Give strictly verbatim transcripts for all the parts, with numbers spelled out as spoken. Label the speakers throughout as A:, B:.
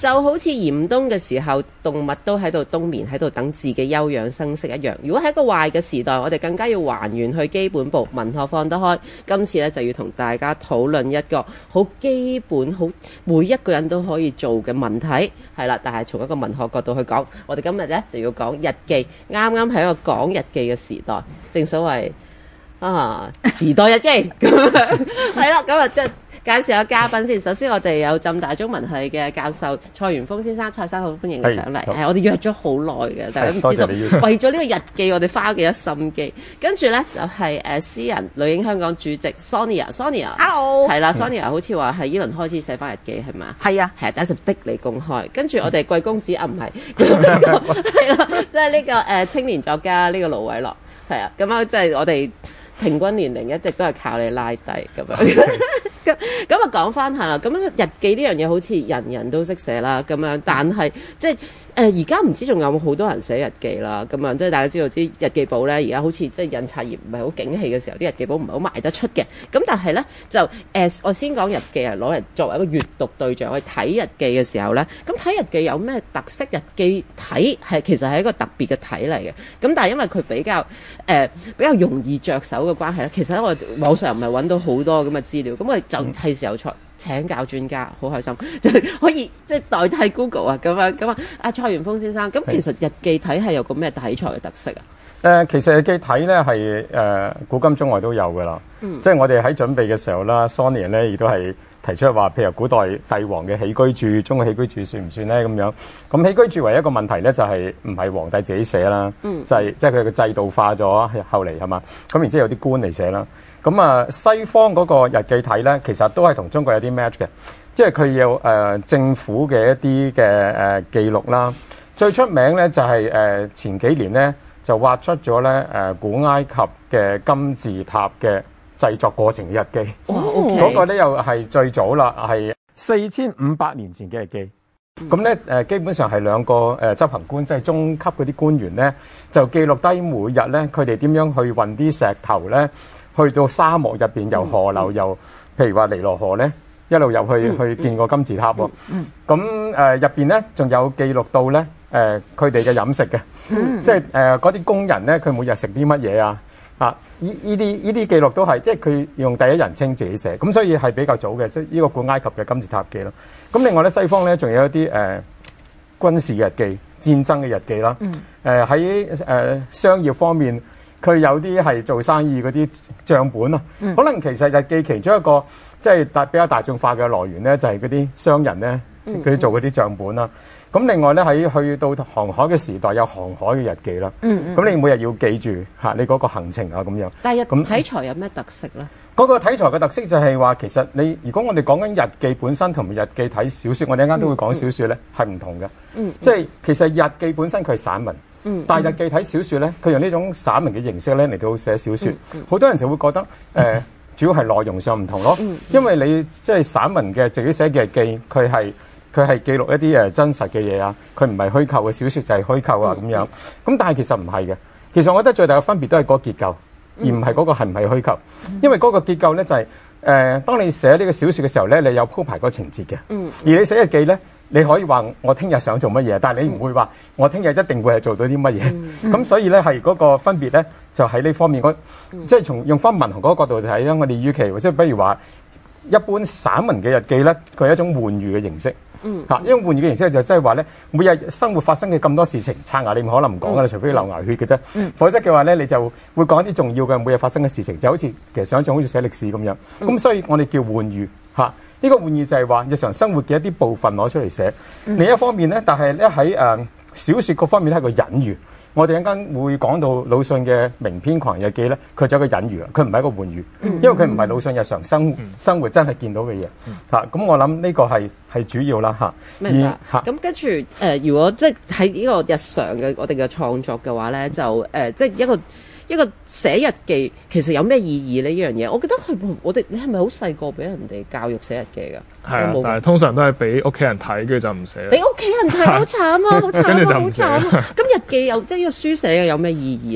A: 就好似嚴冬嘅時候，動物都喺度冬眠，喺度等自己休養生息一樣。如果喺一個壞嘅時代，我哋更加要還原去基本步，文學放得開。今次咧就要同大家討論一個好基本、好每一個人都可以做嘅問題，係啦。但係從一個文學角度去講，我哋今日咧就要講日記。啱啱喺一個講日記嘅時代，正所謂啊時代日記咁樣，係啦。咁啊即係介紹下嘉賓先。首先我哋有浸大中文系嘅教授蔡元鋒先生，蔡生好歡迎你上嚟。係我哋約咗好耐嘅，大家都知道為咗呢個日記我哋花咗幾多心機。跟住咧就係、是、誒、呃、詩人女英香港主席 Sonia，Sonia，Hello， 係啦 ，Sonia 好似話係依輪開始寫翻日記係嘛？係啊，係啊，等陣逼你公開。跟住我哋貴公子啊唔係，係啦，即係呢個誒、呃、青年作家呢、這個盧偉樂，係啊，咁樣即係我哋平均年齡一直都係靠你拉低咁樣。咁咁啊，講翻下啦。咁日記呢樣嘢好似人人都識寫啦，咁樣，但係即係誒而家唔知仲有冇好多人寫日記啦。咁樣即係大家知道知日記簿咧，而家好似即係印刷業唔係好景氣嘅時候，啲日記簿唔係好賣得出嘅。咁但係咧就誒、呃，我先講日記係攞嚟作為一個閱讀對象去睇日記嘅時候咧，咁睇日記有咩特色？日記睇係其實係一個特別嘅睇嚟嘅。咁但係因為佢比較誒、呃、比較容易着手嘅關係咧，其實咧我網上唔係揾到好多咁嘅資料，咁我哋就係時候出請教專家，好開心，就係可以即係代替 Google 啊咁樣咁啊！阿蔡元鋒先生，咁其實日記體係有個咩題材嘅特色啊？誒、
B: 呃，其實日記體咧係誒古今中外都有噶啦，嗯、即係我哋喺準備嘅時候啦 ，Sonia 咧亦都係提出話，譬如古代帝王嘅起居注，中國起居注算唔算咧？咁樣咁起居注唯一一個問題咧，就係唔係皇帝自己寫啦，嗯、就係即係佢嘅制度化咗，後嚟係嘛？咁然之後有啲官嚟寫啦。咁啊，西方嗰個日記體咧，其實都係同中國有啲 match 嘅，即係佢有誒、呃、政府嘅一啲嘅誒記錄啦。最出名咧就係、是、誒、呃、前幾年咧就挖出咗咧誒古埃及嘅金字塔嘅製作過程嘅日記。嗰、哦 okay. 個咧又係最早啦，係四千五百年前嘅日記。咁咧誒基本上係兩個誒、呃、執行官，即係中級嗰啲官員咧，就記錄低每日咧佢哋點樣去運啲石頭咧。去到沙漠入邊，由河流，由譬如話尼羅河咧，一路入去去見個金字塔喎。咁誒入邊咧，仲有記錄到咧誒佢哋嘅飲食嘅，即係誒嗰啲工人咧，佢每日食啲乜嘢啊？啊，依依啲依啲記錄都係即係佢用第一人稱自己寫，咁所以係比較早嘅，即係呢個古埃及嘅金字塔記咯。咁另外咧，西方咧仲有一啲誒、呃、軍事日記、戰爭嘅日記啦。誒喺誒商業方面。佢有啲係做生意嗰啲帳本啊，嗯、可能其實日記其中一個即係大比較大眾化嘅來源咧，就係嗰啲商人咧，佢、嗯、做嗰啲帳本啦。咁、嗯、另外咧喺去到航海嘅時代，有航海嘅日記啦。咁、嗯嗯、你每日要記住嚇你嗰個行程啊咁樣。但係咁題材有咩特色咧？嗰個題材嘅特色就係話，其實你如果我哋講緊日記本身同埋日記睇小説，我哋一陣間都會講小説咧係唔同嘅。嗯，即係其實日記本身佢係散文。嗯，但係日記睇小説咧，佢用呢種散文嘅形式咧嚟到寫小説，好、嗯嗯、多人就會覺得誒、呃，主要係內容上唔同咯。嗯、因為你即係散文嘅自己寫嘅日記，佢係佢係記錄一啲誒真實嘅嘢啊，佢唔係虛構嘅小説就係虛構啊咁、嗯、樣。咁但係其實唔係嘅，其實我覺得最大嘅分別都係嗰個結構，而唔係嗰個係唔係虛構。嗯、因為嗰個結構咧就係、是、誒、呃，當你寫呢個小説嘅時候咧，你有鋪排個情節嘅。嗯，而你寫日記咧。你可以話我聽日想做乜嘢，但係你唔會話我聽日一定會係做到啲乜嘢。咁、嗯、所以咧係嗰個分別咧，就喺呢方面。我、嗯、即係從用翻文學嗰個角度睇咧，我哋與其即係比如話一般散文嘅日記咧，佢係一種玩喻嘅形式。嗯，嚇，因為玩喻嘅形式就即係話咧，每日生活發生嘅咁多事情，刷牙你唔可能唔講噶啦，嗯、除非流牙血嘅啫。嗯、否則嘅話咧，你就會講一啲重要嘅每日發生嘅事情，就好似其實想像好似寫歷史咁樣。咁、嗯、所以我哋叫玩喻嚇。呢個玩意就係話日常生活嘅一啲部分攞出嚟寫。嗯、另一方面咧，但係咧喺誒小説嗰方面咧係個隱喻。我哋一陣間會講到魯迅嘅名篇狂日記咧，佢就係一個隱喻啦，佢唔係一個玩喻，嗯、因為佢唔係魯迅日常生活、嗯、生活真係見到嘅嘢嚇。咁、嗯啊、我諗呢個係係主要啦嚇。
A: 明白嚇。咁跟住誒，如果即係喺呢個日常嘅我哋嘅創作嘅話咧，就誒、呃、即係一個。一個寫日記其實有咩意義呢？呢樣嘢，我覺得係我哋你係咪好細個俾人哋教育寫日記㗎？
C: 係啊，但係通常都係俾屋企人睇，跟住就唔寫。
A: 俾屋企人睇好慘啊！好慘啊！好慘啊！咁日記有即係呢個書寫嘅有咩意義咧？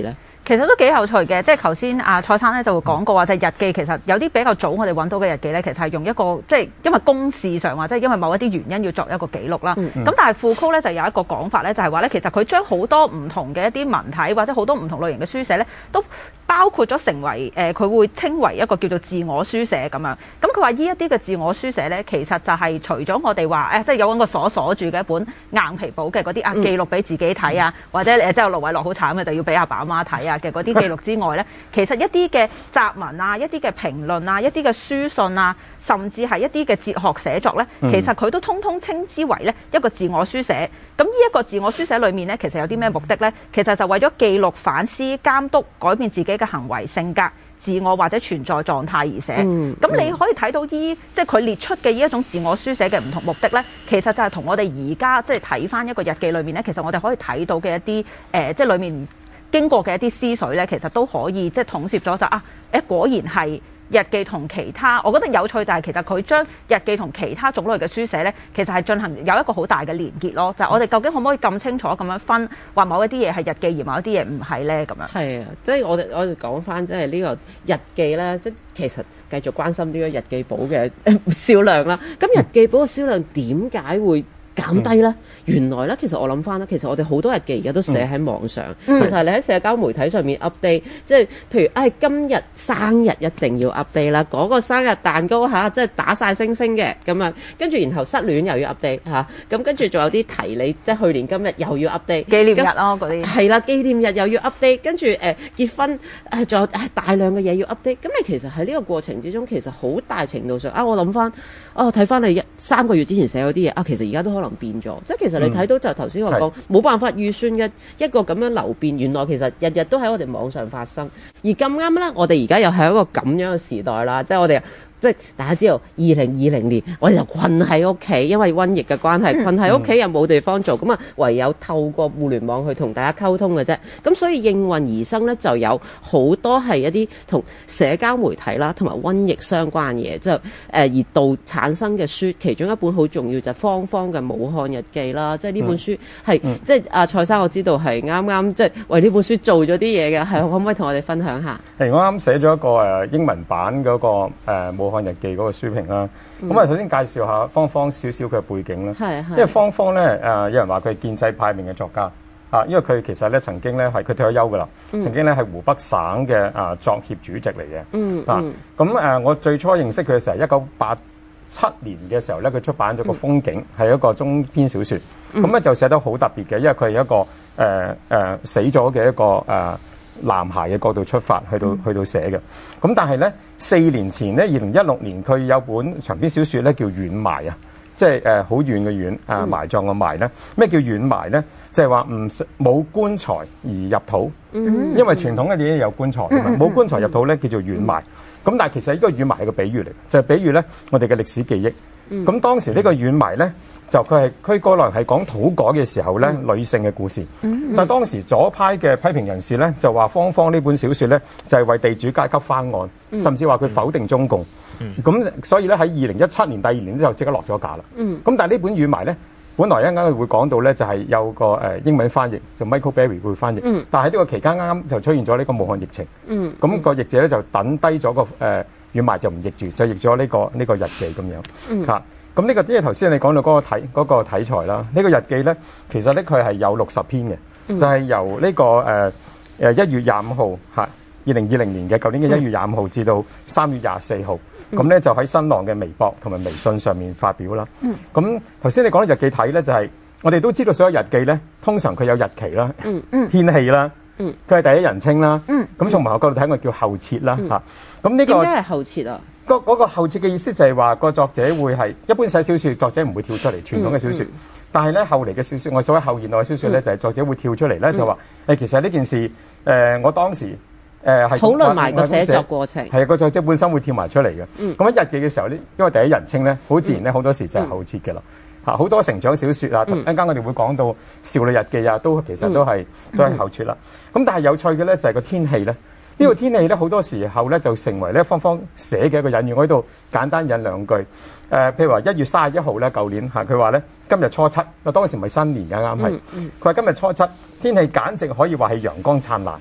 D: 其實都幾有趣嘅，即係頭先阿蔡生咧就會講過話，就係日記其實有啲比較早我哋揾到嘅日記咧，其實係用一個即係因為公事上或者因為某一啲原因要作一個記錄啦。咁、嗯、但係庫曲咧就有一個講法咧，就係話咧其實佢將好多唔同嘅一啲文體或者好多唔同類型嘅書寫咧，都包括咗成為誒佢、呃、會稱為一個叫做自我書寫咁樣。咁佢話呢一啲嘅自我書寫咧，其實就係除咗我哋話誒即係有揾個鎖鎖住嘅一本硬皮簿嘅嗰啲啊記錄俾自己睇啊，或者誒即係盧偉樂好慘嘅就要俾阿爸阿媽睇啊嘅嗰啲記錄之外咧，其實一啲嘅雜文啊、一啲嘅評論啊、一啲嘅書信啊，甚至係一啲嘅哲學寫作咧，其實佢都通通稱之為咧一個自我書寫。咁呢一個自我書寫裏面咧，其實有啲咩目的咧？其實就為咗記錄、反思、監督、改變自己嘅行為、性格、自我或者存在狀態而寫。咁、嗯嗯、你可以睇到依即係佢列出嘅呢一種自我書寫嘅唔同目的咧，其實就係同我哋而家即係睇翻一個日記裏面咧，其實我哋可以睇到嘅一啲誒、呃，即係裏面經過嘅一啲思緒咧，其實都可以即係統攝咗就啊，誒果然係日記同其他，我覺得有趣就係其實佢將日記同其他種類嘅書寫咧，其實係進行有一個好大嘅連結咯。就係、我哋究竟可唔可以咁清楚咁樣分，話某一啲嘢係日記而某一啲嘢唔係咧咁樣？係
A: 啊，即係我哋我哋講翻即係呢個日記咧，即係其實繼續關心呢個日記簿嘅銷量啦。咁日記簿嘅銷量點解會減低咧、嗯？原來咧，其實我諗翻咧，其實我哋好多日記而家都寫喺網上。嗯、其實你喺社交媒體上面 update，即係譬如，唉、哎，今日生日一定要 update 啦，嗰、那個生日蛋糕嚇，即係打晒星星嘅咁樣，跟住然後失戀又要 update 嚇，咁跟住仲有啲提你，即係去年今日又要 update
D: 紀念日咯嗰啲。係
A: 啦，紀念日又要 update， 跟住誒、呃、結婚誒仲、呃、有大量嘅嘢要 update。咁你其實喺呢個過程之中，其實好大程度上啊，我諗翻，哦睇翻你一三個月之前寫嗰啲嘢啊，其實而家都可能變咗，即係其實你睇到就頭先我講冇辦法預算嘅一個咁樣流變，原來其實日日都喺我哋網上發生，而咁啱咧，我哋而家又係一個咁樣嘅時代啦，即係我哋。即係大家知道，二零二零年我哋就困喺屋企，因為瘟疫嘅關係，困喺屋企又冇地方做，咁啊唯有透過互聯網去同大家溝通嘅啫。咁所以應運而生咧，就有好多係一啲同社交媒體啦，同埋瘟疫相關嘅嘢，就誒而導產生嘅書。其中一本好重要就係方方嘅《武漢日記》啦，即係呢本書係、嗯、即係阿蔡生我知道係啱啱即係為呢本書做咗啲嘢嘅，係可唔可以同我哋分享下？
B: 係我啱寫咗一個誒英文版嗰個誒武漢日記嗰個書評啦，咁、嗯、啊首先介紹下方方少少佢嘅背景啦，係係因為方方咧誒有人話佢係建制派面嘅作家啊，因為佢其實咧曾經咧係佢退咗休噶啦、嗯，曾經咧係湖北省嘅啊作協主席嚟嘅，嗯啊咁誒、嗯、我最初認識佢嘅時候，一九八七年嘅時候咧，佢出版咗個風景，係、嗯、一個中篇小說，咁、嗯、咧就寫得好特別嘅，因為佢係一個誒誒、呃呃、死咗嘅一個誒。呃男孩嘅角度出發，去到、嗯、去到寫嘅。咁但係咧，四年前咧，二零一六年佢有本長篇小説咧，叫《遠埋》啊，即係誒好遠嘅遠啊，埋葬嘅埋咧。咩叫遠埋咧？即係話唔冇棺材而入土，嗯、因為傳統嘅嘢有棺材嘅嘛，冇、嗯、棺材入土咧叫做遠埋。咁、嗯、但係其實呢個遠埋係個比喻嚟，就係、是、比喻咧我哋嘅歷史記憶。咁、嗯、當時呢個遠埋咧。就佢係佢過來係講土改嘅時候咧、嗯，女性嘅故事。嗯、但係當時左派嘅批評人士咧，就話方方呢本小説咧，就係、是、為地主階級翻案，嗯、甚至話佢否定中共。咁、嗯、所以咧喺二零一七年第二年就即刻落咗架啦。咁、嗯、但係呢本語埋咧，本來一陣間會講到咧，就係、是、有個誒、呃、英文翻譯，就 Michael Berry 會翻譯。嗯、但係喺呢個期間啱啱就出現咗呢個武漢疫情。咁、嗯那個譯者咧就等低咗個誒語埋就唔譯住，就譯咗呢、這個呢、這個日記咁樣嚇。嗯啊咁呢、這個因為頭先你講到嗰個題嗰、那個題材啦，呢、這個日記咧，其實咧佢係有六十篇嘅、嗯，就係、是、由呢、這個誒誒一月廿五號嚇，二零二零年嘅舊年嘅一月廿五號至到三月廿四號，咁、嗯、咧就喺新浪嘅微博同埋微信上面發表啦。咁頭先你講到日記體咧，就係、是、我哋都知道所有日記咧，通常佢有日期啦、嗯嗯、天氣啦，佢、嗯、係第一人稱啦，咁、嗯、從文學角度睇，我叫後設啦嚇。咁、嗯、呢、這個
A: 點解係後設啊？
B: 嗰、那個後設嘅意思就係話個作者會係一般寫小説，作者唔會跳出嚟傳統嘅小説、嗯嗯，但係咧後嚟嘅小説，我所謂後現代嘅小説咧、嗯，就係、是、作者會跳出嚟咧、嗯，就話誒其實呢件事誒、呃、我當時誒係、呃、討
A: 論埋個寫作過程，
B: 係個作者本身會跳埋出嚟嘅。咁、嗯、喺日記嘅時候咧，因為第一人稱咧，好自然咧，好、嗯、多時就係後設嘅啦。嚇、嗯，好多成長小説啊，一陣間我哋會講到少女日記啊，都其實都係、嗯、都係後設啦。咁、嗯、但係有趣嘅咧就係個天氣咧。呢、這個天氣咧，好多時候咧就成為咧方方寫嘅一個引語。我喺度簡單引兩句。誒、呃，譬如話一月三十一號咧，舊年嚇佢話咧，今日初七，當時唔係新年嘅啱係。佢話今日初七，天氣簡直可以話係陽光燦爛，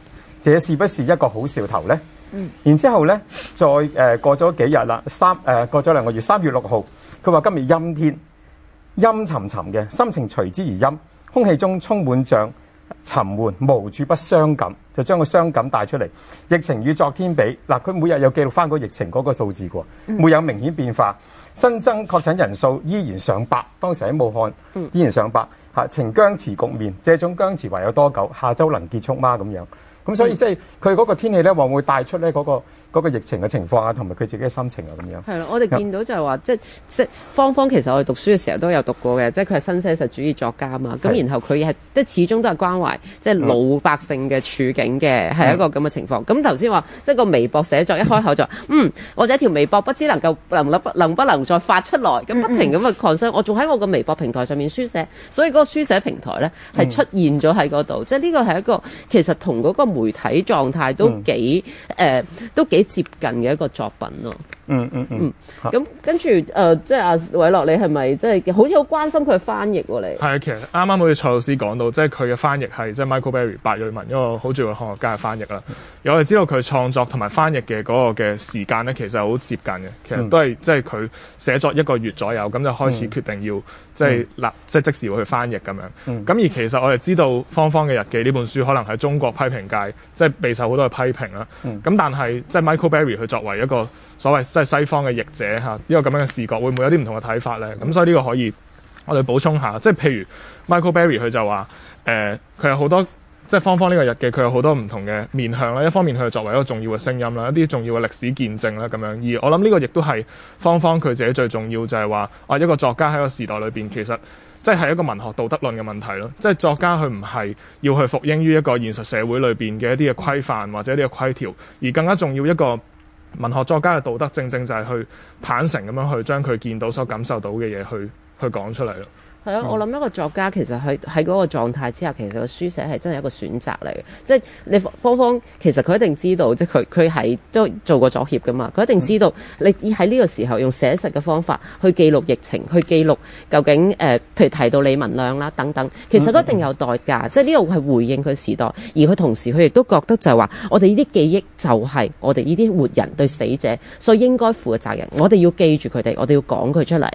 B: 這是不是一個好兆頭咧？
D: 嗯，
B: 然之後咧，再誒、呃、過咗幾日啦，三誒、呃、過咗兩個月，三月六號，佢話今日陰天，陰沉沉嘅，心情隨之而陰，空氣中充滿像沉悶，無處不傷感，就將個傷感帶出嚟。疫情與昨天比，嗱佢每日有記錄翻個疫情嗰個數字喎，沒有明顯變化。新增確診人數依然上百，當時喺武漢依然上百，嚇呈僵持局面，這種僵持還有多久？下週能結束嗎？咁樣。咁所以即係佢嗰個天氣咧，會唔會帶出咧嗰個嗰個疫情嘅情況啊，同埋佢自己嘅心情啊咁樣。
A: 係咯，我哋見到就係話，即係即係芳芳其實我哋讀書嘅時候都有讀過嘅，即係佢係新寫實主義作家嘛。咁然後佢係即係始終都係關懷即係老百姓嘅處境嘅，係、嗯、一個咁嘅情況。咁頭先話即係個微博寫作一開口就嗯，我這條微博不知能夠能能能不能再發出來，咁不停咁嘅 concern，我仲喺我個微博平台上面書寫，所以嗰個書寫平台咧係出現咗喺嗰度，即係呢個係一個其實同嗰個媒體狀態都幾誒、嗯呃、都幾接近嘅一個作品咯。
B: 嗯嗯嗯。
A: 咁、嗯、跟住誒、呃，即係阿偉樂，你係咪即係好似好關心佢嘅翻譯喎？你
C: 係其實啱啱好似蔡老師講到，即係佢嘅翻譯係即係 Michael Berry 白瑞文一個好重要嘅漢學家嘅翻譯啦。而我哋知道佢創作同埋翻譯嘅嗰個嘅時間咧，其實係好接近嘅。其實都係、嗯、即係佢寫作一個月左右，咁就開始決定要、嗯、即係立即係即時會去翻譯咁樣。咁、嗯、而其實我哋知道《芳芳嘅日記》呢本書可能喺中國批評界即係備受好多嘅批評啦。咁、嗯、但係即係 Michael Berry 佢作為一個所謂即係西方嘅譯者嚇，呢個咁樣嘅視覺會唔會有啲唔同嘅睇法咧？咁所以呢個可以我哋補充下，即係譬如 Michael Berry 佢就話誒，佢有好多即係芳芳呢個日記，佢有好多唔同嘅面向啦。一方面佢作為一個重要嘅聲音啦，一啲重要嘅歷史見證啦咁樣。而我諗呢個亦都係芳芳佢自己最重要，就係話啊一個作家喺個時代裏邊，其實即係一個文學道德論嘅問題咯。即係作家佢唔係要去服膺於一個現實社會裏邊嘅一啲嘅規範或者一啲嘅規條，而更加重要一個文學作家嘅道德，正正就係去坦誠咁樣去將佢見到所感受到嘅嘢去去講出嚟咯。
A: 係啊，我諗一個作家其實喺喺嗰個狀態之下，其實個書寫係真係一個選擇嚟嘅。即係你芳芳其實佢一定知道，即係佢佢係都做過作協噶嘛，佢一定知道你喺呢個時候用寫實嘅方法去記錄疫情，去記錄究竟誒、呃，譬如提到李文亮啦等等，其實一定有代價。即係呢個係回應佢時代，而佢同時佢亦都覺得就係話，我哋呢啲記憶就係我哋呢啲活人對死者所以應該負嘅責任，我哋要記住佢哋，我哋要講佢出嚟。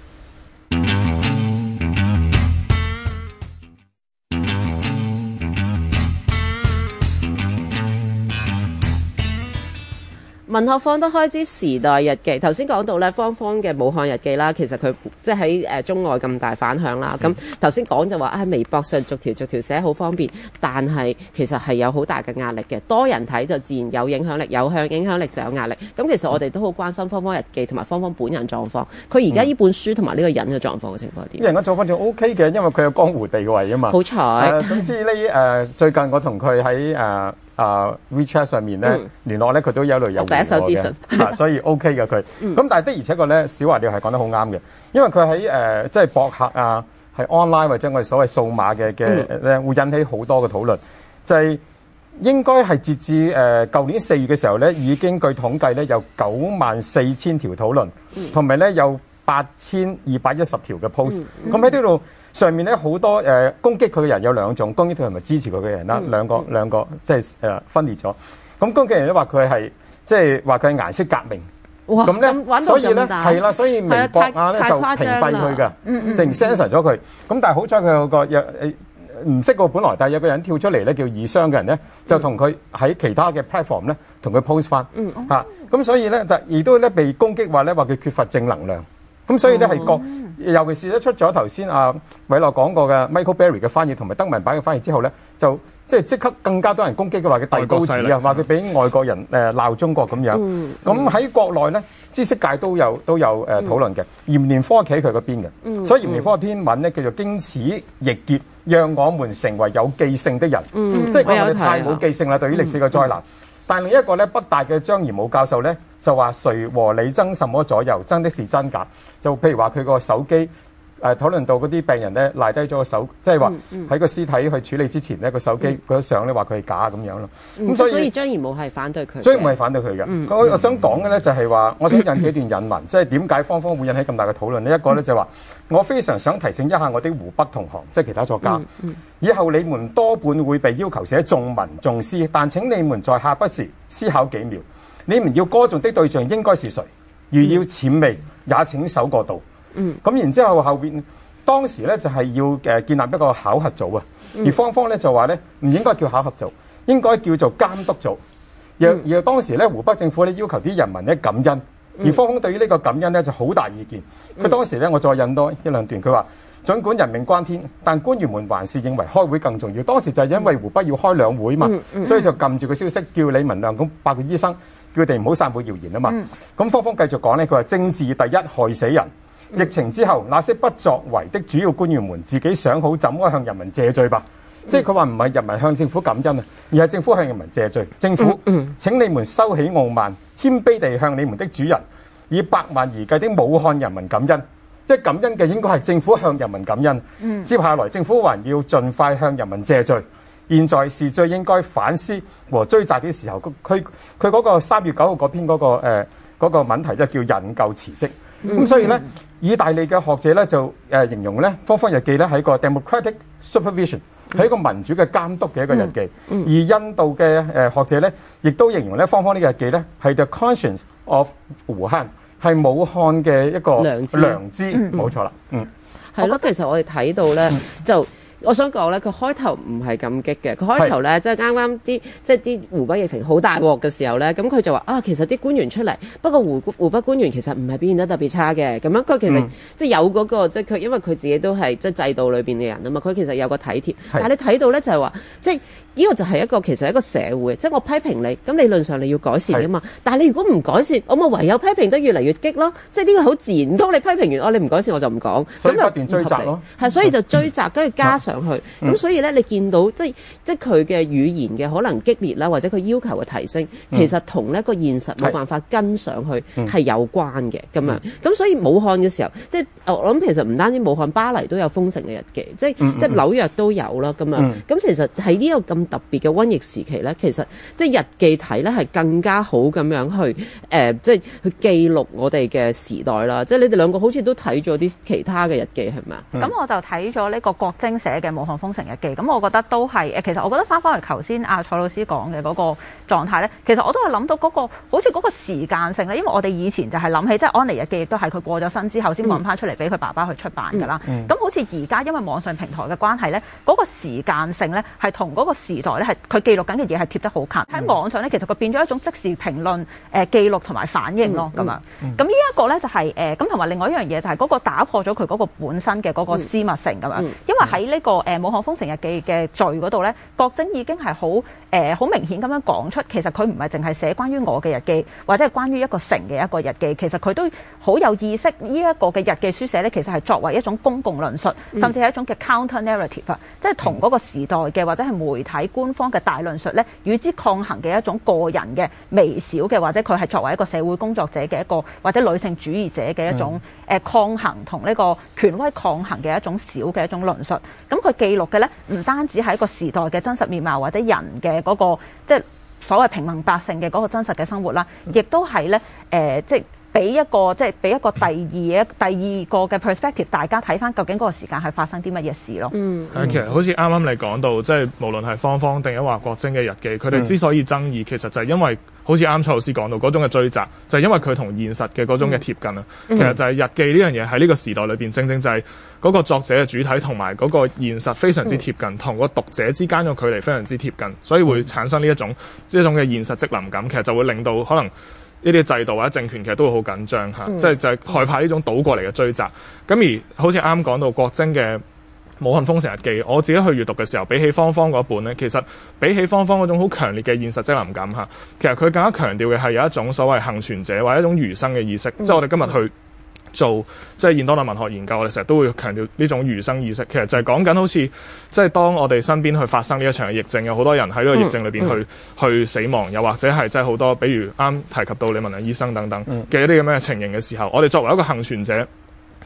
A: 文學放得開之時代日記，頭先講到咧，芳芳嘅武漢日記啦，其實佢即係喺誒中外咁大反響啦。咁頭先講就話喺微博上逐條逐條寫好方便，但係其實係有好大嘅壓力嘅。多人睇就自然有影響力，有向影響力就有壓力。咁其實我哋都好關心芳芳日記同埋芳芳本人狀況。佢而家呢本書同埋呢個人嘅狀況嘅情況係點？人嘅狀況仲 O K 嘅，因為佢有江湖地位啊嘛。好彩。呃、總之呢誒、呃，最近我同佢喺誒。啊、uh, WeChat 上面咧、嗯、聯絡咧，佢都一路有第一手資訊，啊，所以 OK 嘅佢。咁、嗯、但係的而且確咧，小華你係講得好啱嘅，因為佢喺誒即係博客啊，係 online 或者我哋所謂數碼嘅嘅咧，會引起好多嘅討論。就係、是、應該係截至誒舊年四月嘅時候咧，已經據統計咧有九萬四千條討論，同埋咧有八千二百一十條嘅 post。咁喺呢度。上面咧好多誒、呃、攻擊佢嘅人有兩種，攻擊佢係咪支持佢嘅人啦、嗯？兩個、嗯、兩個即係誒分裂咗。咁攻擊人都話佢係即係話佢係顏色革命。哇！咁咧，所以咧係啦，所以微博啊咧就屏蔽佢嘅，即係 censor 咗佢。咁、嗯、但係好彩佢有個有誒唔識個本來，但係有個人跳出嚟咧叫二商嘅人咧，就同佢喺其他嘅 platform 咧同佢 post 翻嚇。咁所以咧就亦都咧被攻擊話咧話佢缺乏正能量。咁所以咧係個，尤其是咧出咗頭先阿偉樂講過嘅 Michael Berry 嘅翻譯同埋德文版嘅翻譯之後咧，就即係即刻更加多人攻擊嘅話佢遞高子啊，話佢俾外國人誒鬧、呃、中國咁樣。咁、嗯、喺國內咧，知識界都有都有誒、呃嗯、討論嘅。鹽田科企喺佢嗰邊嘅、嗯，所以鹽田科嘅篇文咧叫做經此役劫，讓我們成為有記性的人。嗯、即係我哋太冇記性啦，對於歷史嘅災難。嗯嗯但另一個咧，北大嘅張賢武教授咧就話：誰和你爭什麼左右？爭的是真假。就譬如話佢個手機
B: 誒討論到嗰啲病人咧賴低咗個手，即係話喺個屍體去處理之前咧個手機嗰啲相咧話佢係假咁樣咯。咁、
A: 嗯、所以所以張賢武係反對佢。
B: 張賢武係反對佢嘅。嗯、我我想講嘅咧就係話，我想引起一段引文，即係點解芳芳會引起咁大嘅討論呢？一個咧就係話，我非常想提醒一下我啲湖北同行，即係其他作家，嗯嗯、以後你們多半會被要求寫頌文頌詩，但請你們在下筆時思考幾秒，你們要歌頌的對象應該是誰？如要諂媚，也請守過度。嗯，咁然之後後邊當時咧就係要誒建立一個考核組啊，而芳芳咧就話咧唔應該叫考核組，應該叫做監督組。而而當時咧湖北政府咧要求啲人民咧感恩，而芳芳對於呢個感恩咧就好大意見。佢當時咧我再引多一兩段，佢話儘管人命關天，但官員們還是認為開會更重要。當時就係因為湖北要開兩會嘛，所以就撳住個消息叫李文亮咁包括醫生叫佢哋唔好散佈謠言啊嘛。咁芳芳繼續講咧，佢話政治第一害死人。疫情之後，那些不作為的主要官員們自己想好怎麼向人民謝罪吧。嗯、即係佢話唔係人民向政府感恩啊，而係政府向人民謝罪。政府、嗯嗯、請你們收起傲慢，謙卑地向你們的主人以百萬而計的武漢人民感恩。即係感恩嘅應該係政府向人民感恩。嗯、接下來政府還要盡快向人民謝罪。現在是最應該反思和追責嘅時候。佢佢嗰個三月九號嗰篇嗰、嗰個誒嗰、呃嗰個問題就叫引咎辭職。咁、嗯、所以咧，意大利嘅學者咧就誒、呃、形容咧《芳芳日記》咧係一個 democratic supervision， 係一個民主嘅監督嘅一個日記。嗯嗯、而印度嘅誒、呃、學者咧，亦都形容咧《芳芳呢個日記咧係 the conscience of 武漢，係武漢嘅一個良知，良知冇錯啦。嗯，
A: 係咯，其實我哋睇到咧就。我想講咧，佢開頭唔係咁激嘅。佢開頭咧，即係啱啱啲，即係啲湖北疫情好大鑊嘅時候咧，咁佢就話啊，其實啲官員出嚟，不過湖湖北官員其實唔係表現得特別差嘅。咁樣佢其實、嗯、即係有嗰、嗰個，即係佢因為佢自己都係即係制度裏邊嘅人啊嘛，佢其實有個體貼。但係你睇到咧就係話，即係呢個就係一個其實一個社會，即係我批評你，咁理論上你要改善㗎嘛。但係你如果唔改善，我咪唯有批評得越嚟越激咯。即係呢個好自然。唔通你批評完，哦你唔改善我就唔講，
B: 所以不斷追責咯。
A: 係，所以就追責，跟住加上去。咁、嗯、所以咧，你見到即係即係佢嘅語言嘅可能激烈啦，或者佢要求嘅提升，嗯、其實同呢個現實冇辦法跟上去係有關嘅咁樣。咁所以武漢嘅時候，即係我諗其實唔單止武漢，巴黎都有封城嘅日記，即係、嗯、即係紐約都有啦咁樣。咁、嗯、其實喺呢個咁特別嘅瘟疫時期咧，其實即係日記睇咧係更加好咁樣去誒、呃，即係去記錄我哋嘅時代啦。即係你哋兩個好似都睇咗啲其他嘅日記係咪啊？
D: 咁、嗯、我就睇咗呢個郭晶寫嘅武漢封城日記。咁我覺得都係誒，其實我覺得翻返去頭先阿蔡老師講嘅嗰個狀態咧，其實我都係諗到嗰、嗰個好似嗰個時間性咧，因為我哋以前就係諗起即係安妮日記，亦都係佢過咗身之後先揾翻出嚟俾佢爸爸去出版㗎啦。咁、嗯嗯、好似而家因為網上平台嘅關係咧，嗰、嗰個時間性咧係同嗰個時代咧係佢記錄緊嘅嘢係貼得好近。喺、嗯、網上咧，其實佢變咗一種即時評論、誒、呃、記錄同埋反應咯咁樣。咁呢一個咧就係誒咁同埋另外一樣嘢就係嗰個打破咗佢嗰個本身嘅嗰個私密性咁樣。嗯、因為喺呢、呢個誒、呃、武漢封城日記嘅序嗰度咧，郭晶已經係好誒好明顯咁樣講出，其實佢唔係淨係寫關於我嘅日記，或者係關於一個城嘅一個日記，其實佢都好有意識呢一個嘅日記書寫咧，其實係作為一種公共論述，甚至係一種嘅 counter narrative 啊，即係同嗰個時代嘅或者係媒體官方嘅大論述咧，與之抗衡嘅一種個人嘅微小嘅，或者佢係作為一個社會工作者嘅一個或者女性主義者嘅一種誒、呃、抗衡同呢個權威抗衡嘅一種小嘅一種論述。咁佢記錄嘅咧唔單止係一個時代嘅真實面貌，或者人嘅嗰、那個即係所謂平民百姓嘅嗰個真實嘅生活啦，亦都係咧誒，即係俾一個即係俾一個第二嘅第二個嘅 perspective， 大家睇翻究竟嗰個時間係發生啲乜嘢事咯。嗯，
C: 係其實好似啱啱你講到，即係無論係芳芳定係話郭晶嘅日記，佢哋之所以爭議，其實就係因為好似啱蔡老師講到嗰種嘅追責，就係、是、因為佢同現實嘅嗰種嘅貼近啊。嗯、其實就係日記呢樣嘢喺呢個時代裏邊，正正就係嗰個作者嘅主體同埋嗰個現實非常之貼近，同、嗯、個讀者之間嘅距離非常之貼近，所以會產生呢一種一種嘅現實職能感，其實就會令到可能呢啲制度或者政權其實都會好緊張嚇，即係、嗯、就係害怕呢種倒過嚟嘅追責。咁而好似啱講到郭晶嘅武漢封城日記，我自己去閱讀嘅時候，比起芳芳嗰本咧，其實比起芳芳嗰種好強烈嘅現實職能感嚇，其實佢更加強調嘅係有一種所謂幸存者或者一種餘生嘅意識。嗯、即係我哋今日去做即係現當代文學研究，我哋成日都會強調呢種餘生意識。其實就係講緊好似即係當我哋身邊去發生呢一場嘅疫症，有好多人喺呢個疫症裏邊去、嗯嗯、去死亡，又或者係即係好多，比如啱提及到李文亮醫生等等嘅一啲咁樣嘅情形嘅時候，我哋作為一個幸存者，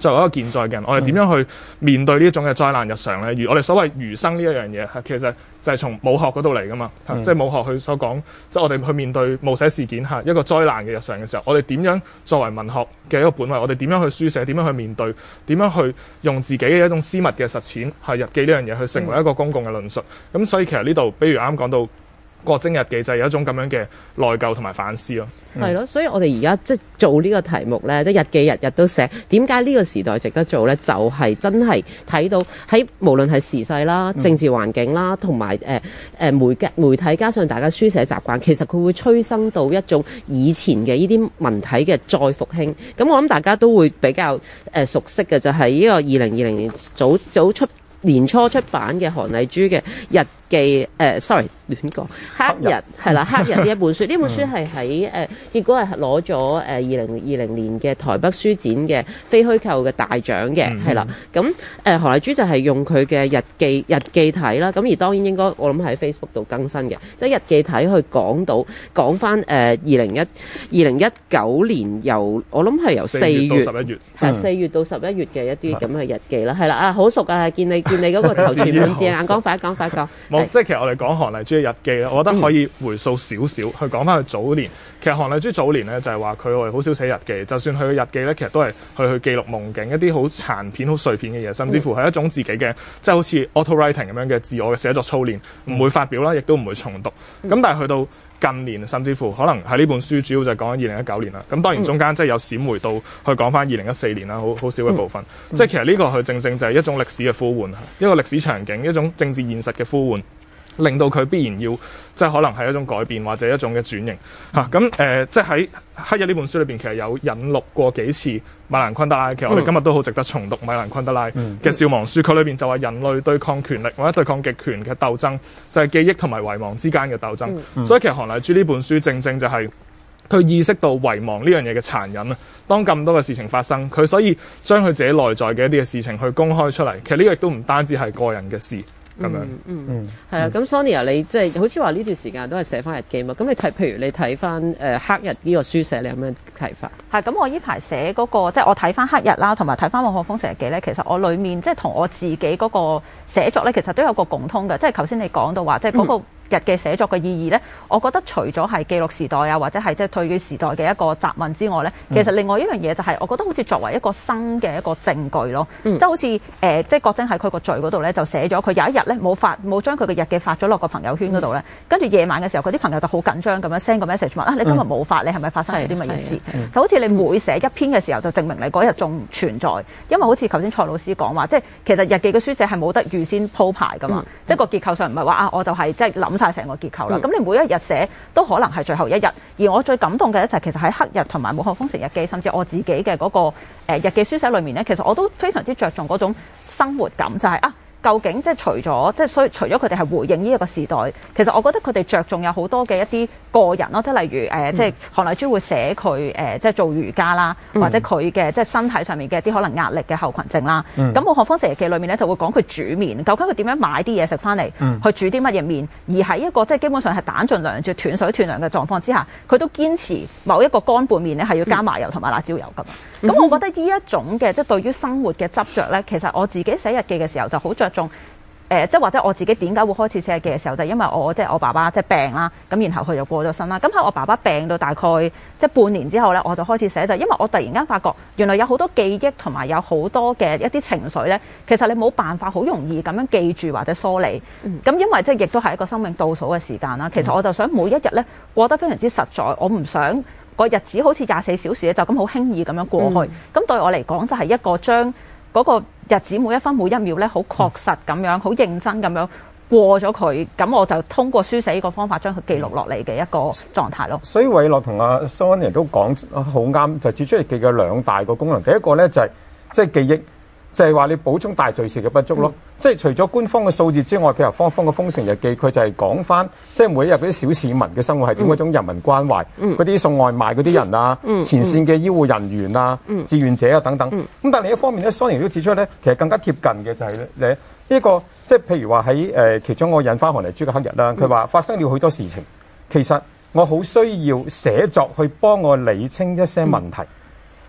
C: 作為一個健在嘅人，我哋點樣去面對呢一種嘅災難日常咧？如我哋所謂餘生呢一樣嘢，其實就係從武學嗰度嚟噶嘛，嗯、即係武學佢所講，即係我哋去面對冒寫事件下一個災難嘅日常嘅時候，我哋點樣作為文學嘅一個本位，我哋點樣去書寫，點樣去面對，點樣去用自己嘅一種私密嘅實踐係日記呢樣嘢去成為一個公共嘅論述。咁、嗯、所以其實呢度，比如啱講到國徵日記就係有一種咁樣嘅內疚同埋反思咯。
A: 係咯、嗯，所以我哋而家即係做呢個題目咧，即係日記日日都寫。點解呢個時代值得做咧？就係、是、真係睇到喺無論係時勢啦、政治環境啦，同埋誒誒媒介媒體加上大家書寫習慣，其實佢會催生到一種以前嘅呢啲文體嘅再復興。咁我諗大家都會比較誒、呃、熟悉嘅就係呢個二零二零年早早出年初出版嘅韓麗珠嘅日記，誒、呃、sorry 亂講黑日係啦，黑日呢一本書，呢本書係喺誒結果係攞咗誒二零二零年嘅台北書展嘅非虛構嘅大獎嘅，係啦。咁誒韓麗珠就係用佢嘅日記日記體啦，咁而當然應該我諗喺 Facebook 度更新嘅，即係日記體去講到講翻誒二零一二零一九年由我諗係由四月
C: 到十一月
A: 係四月到十一月嘅一啲咁嘅日記啦，係啦啊好熟啊，見你見你嗰個頭前滿字眼講快講快講。
C: 即係其實我哋講韓麗珠嘅日記咧，我覺得可以回溯少少去講翻佢早年。其實韓麗珠早年咧就係話佢係好少寫日記，就算佢嘅日記咧，其實都係去去記錄夢境一啲好殘片、好碎片嘅嘢，甚至乎係一種自己嘅即係好似 auto writing 咁樣嘅自我嘅寫作操練，唔會發表啦，亦都唔會重讀。咁但係去到近年，甚至乎可能喺呢本書主要就係講緊二零一九年啦。咁當然中間即係有閃回到去講翻二零一四年啦，好好少嘅部分。嗯、即係其實呢個佢正正就係一種歷史嘅呼喚，一個歷史場景，一種政治現實嘅呼喚。令到佢必然要即係可能係一種改變或者一種嘅轉型嚇咁誒，即係喺《黑日》呢本書裏邊，其實有引錄過幾次米蘭昆德拉。其實我哋今日都好值得重讀米蘭昆德拉嘅《笑忘書》。佢裏邊就話人類對抗權力或者對抗極權嘅鬥爭，就係、是、記憶同埋遺忘之間嘅鬥爭。嗯、所以其實韓麗珠呢本書正正就係佢意識到遺忘呢樣嘢嘅殘忍啊！當咁多嘅事情發生，佢所以將佢自己內在嘅一啲嘅事情去公開出嚟。其實呢個亦都唔單止係個人嘅事。咁樣，
A: 嗯嗯，係啊，咁 Sonia 你即係好似話呢段時間都係寫翻日記嘛？咁你睇，譬如你睇翻誒黑日呢個書寫，你有咩睇法？
D: 係咁，我呢排寫嗰個，即係我睇翻黑日啦，同埋睇翻《武漢封城日記》咧，其實我裡面即係同我自己嗰個寫作咧，其實都有個共通嘅，即係頭先你講到話，即係嗰個。嗯日記寫作嘅意義呢，我覺得除咗係記錄時代啊，或者係即係對於時代嘅一個責問之外呢，其實另外一樣嘢就係我覺得好似作為一個新嘅一個證據咯，嗯、即係好似誒、呃，即係郭晶喺佢個序嗰度呢，就寫咗佢有一日呢冇發冇將佢嘅日記發咗落個朋友圈嗰度呢。跟住夜晚嘅時候，佢啲朋友就好緊張咁樣 send 個 message 問啊，你今日冇發，你係咪發生咗啲乜嘢事？嗯、就好似你每寫一篇嘅時候，就證明你嗰日仲存在，因為好似頭先蔡老師講話，即係其實日記嘅書寫係冇得預先鋪排噶嘛，嗯、即係個結構上唔係話啊，我就係即係諗晒成個結構啦。咁、嗯、你每一日寫都可能係最後一日，而我最感動嘅咧就係其實喺黑日同埋武漢封城日記，甚至我自己嘅嗰、那個、呃、日記書寫裏面咧，其實我都非常之着重嗰種生活感，就係、是、啊。究竟即係除咗即係所以除咗佢哋係回應呢一個時代，其實我覺得佢哋着重有好多嘅一啲個人咯，即係例如誒、呃嗯、即係韓麗珠會寫佢誒、呃、即係做瑜伽啦，或者佢嘅即係身體上面嘅一啲可能壓力嘅後群症啦。咁《武漢封城日記》裏面咧就會講佢煮麵，究竟佢點樣買啲嘢食翻嚟去煮啲乜嘢麵，而喺一個即係基本上係彈盡糧絕、斷水斷糧嘅狀況之下，佢都堅持某一個乾拌麵咧係要加麻油同埋辣椒油㗎嘛。咁、嗯、我覺得呢一種嘅即係對於生活嘅執着咧，其實我自己寫日記嘅時候就好着重。誒、呃，即係或者我自己點解會開始寫日記嘅時候，就係、因為我即係我爸爸即係病啦，咁然後佢就過咗身啦。咁喺我爸爸病到大概即係半年之後咧，我就開始寫，就因為我突然間發覺原來有好多記憶同埋有好多嘅一啲情緒咧，其實你冇辦法好容易咁樣記住或者梳理。咁、嗯、因為即係亦都係一個生命倒數嘅時間啦。其實我就想每一日咧過得非常之實在，我唔想個日子好似廿四小時就咁好輕易咁樣過去。咁、嗯、對我嚟講就係一個將嗰個日子每一分每一秒咧，好確實咁樣，好認真咁樣過咗佢，咁我就通過書寫呢個方法將佢記錄落嚟嘅一個狀態咯。
B: 所以偉樂同阿 Sonia 都講好啱，就指出日記嘅兩大個功能。第一個咧就係即係記憶，就係、是、話你補充大敘事嘅不足咯。嗯、即係除咗官方嘅數字之外，譬如方方嘅封城日記，佢就係講翻即係每一日嗰啲小市民嘅生活係點，嗰、嗯、種人民關懷，嗰啲、嗯、送外賣嗰啲人啊，嗯、前線嘅醫護人員啊，嗯、志願者啊等等。咁、嗯、但另一方面咧，Sonia都指出咧，其實更加貼近嘅就係咧呢個即係譬如話喺誒其中我引翻韓麗珠嘅黑日啦，佢話發生了許多事情，其實我好需要寫作去幫我理清一些問題。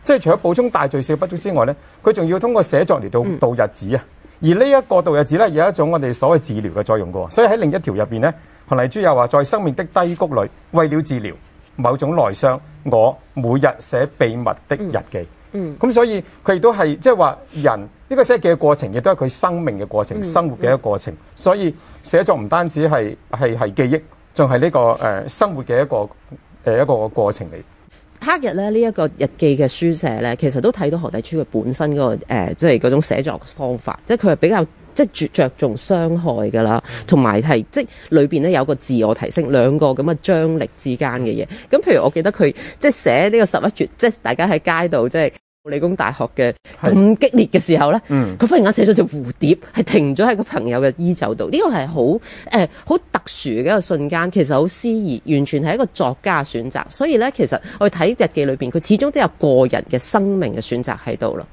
B: 即係除咗補充大敘事嘅不足之外咧，佢仲要通過寫作嚟到度日子啊。嗯、而呢一個度日子咧，有一種我哋所謂治療嘅作用嘅喎。所以喺另一條入邊咧，韓麗珠又話：在生命的低谷裏，為了治療某種內傷，我每日寫秘密的日記。嗯，咁、嗯、所以佢亦都係即係話人呢、呢個寫記嘅過程，亦都係佢生命嘅過程、嗯、生活嘅一個過程。所以寫作唔單止係係係記憶，仲係呢個誒、呃、生活嘅一個誒、呃、一個過程嚟。
A: 黑日咧呢一個日記嘅書寫咧，其實都睇到何麗珠佢本身嗰、那個誒，即係嗰種寫作方法，即係佢係比較即係着重傷害噶啦，同埋係即係裏邊咧有個自我提升，兩個咁嘅張力之間嘅嘢。咁譬如我記得佢即係寫呢個十一月，即係大家喺街度即係理工大學嘅咁激烈嘅時候咧，佢忽然間寫咗隻蝴蝶，係停咗喺個朋友嘅衣袖度。呢個係好誒好特殊嘅一個瞬間，其實好詩意，完全係一個作家選擇。所以咧，其實我哋睇日記裏邊，佢始終都有個人嘅生命嘅選擇喺度咯。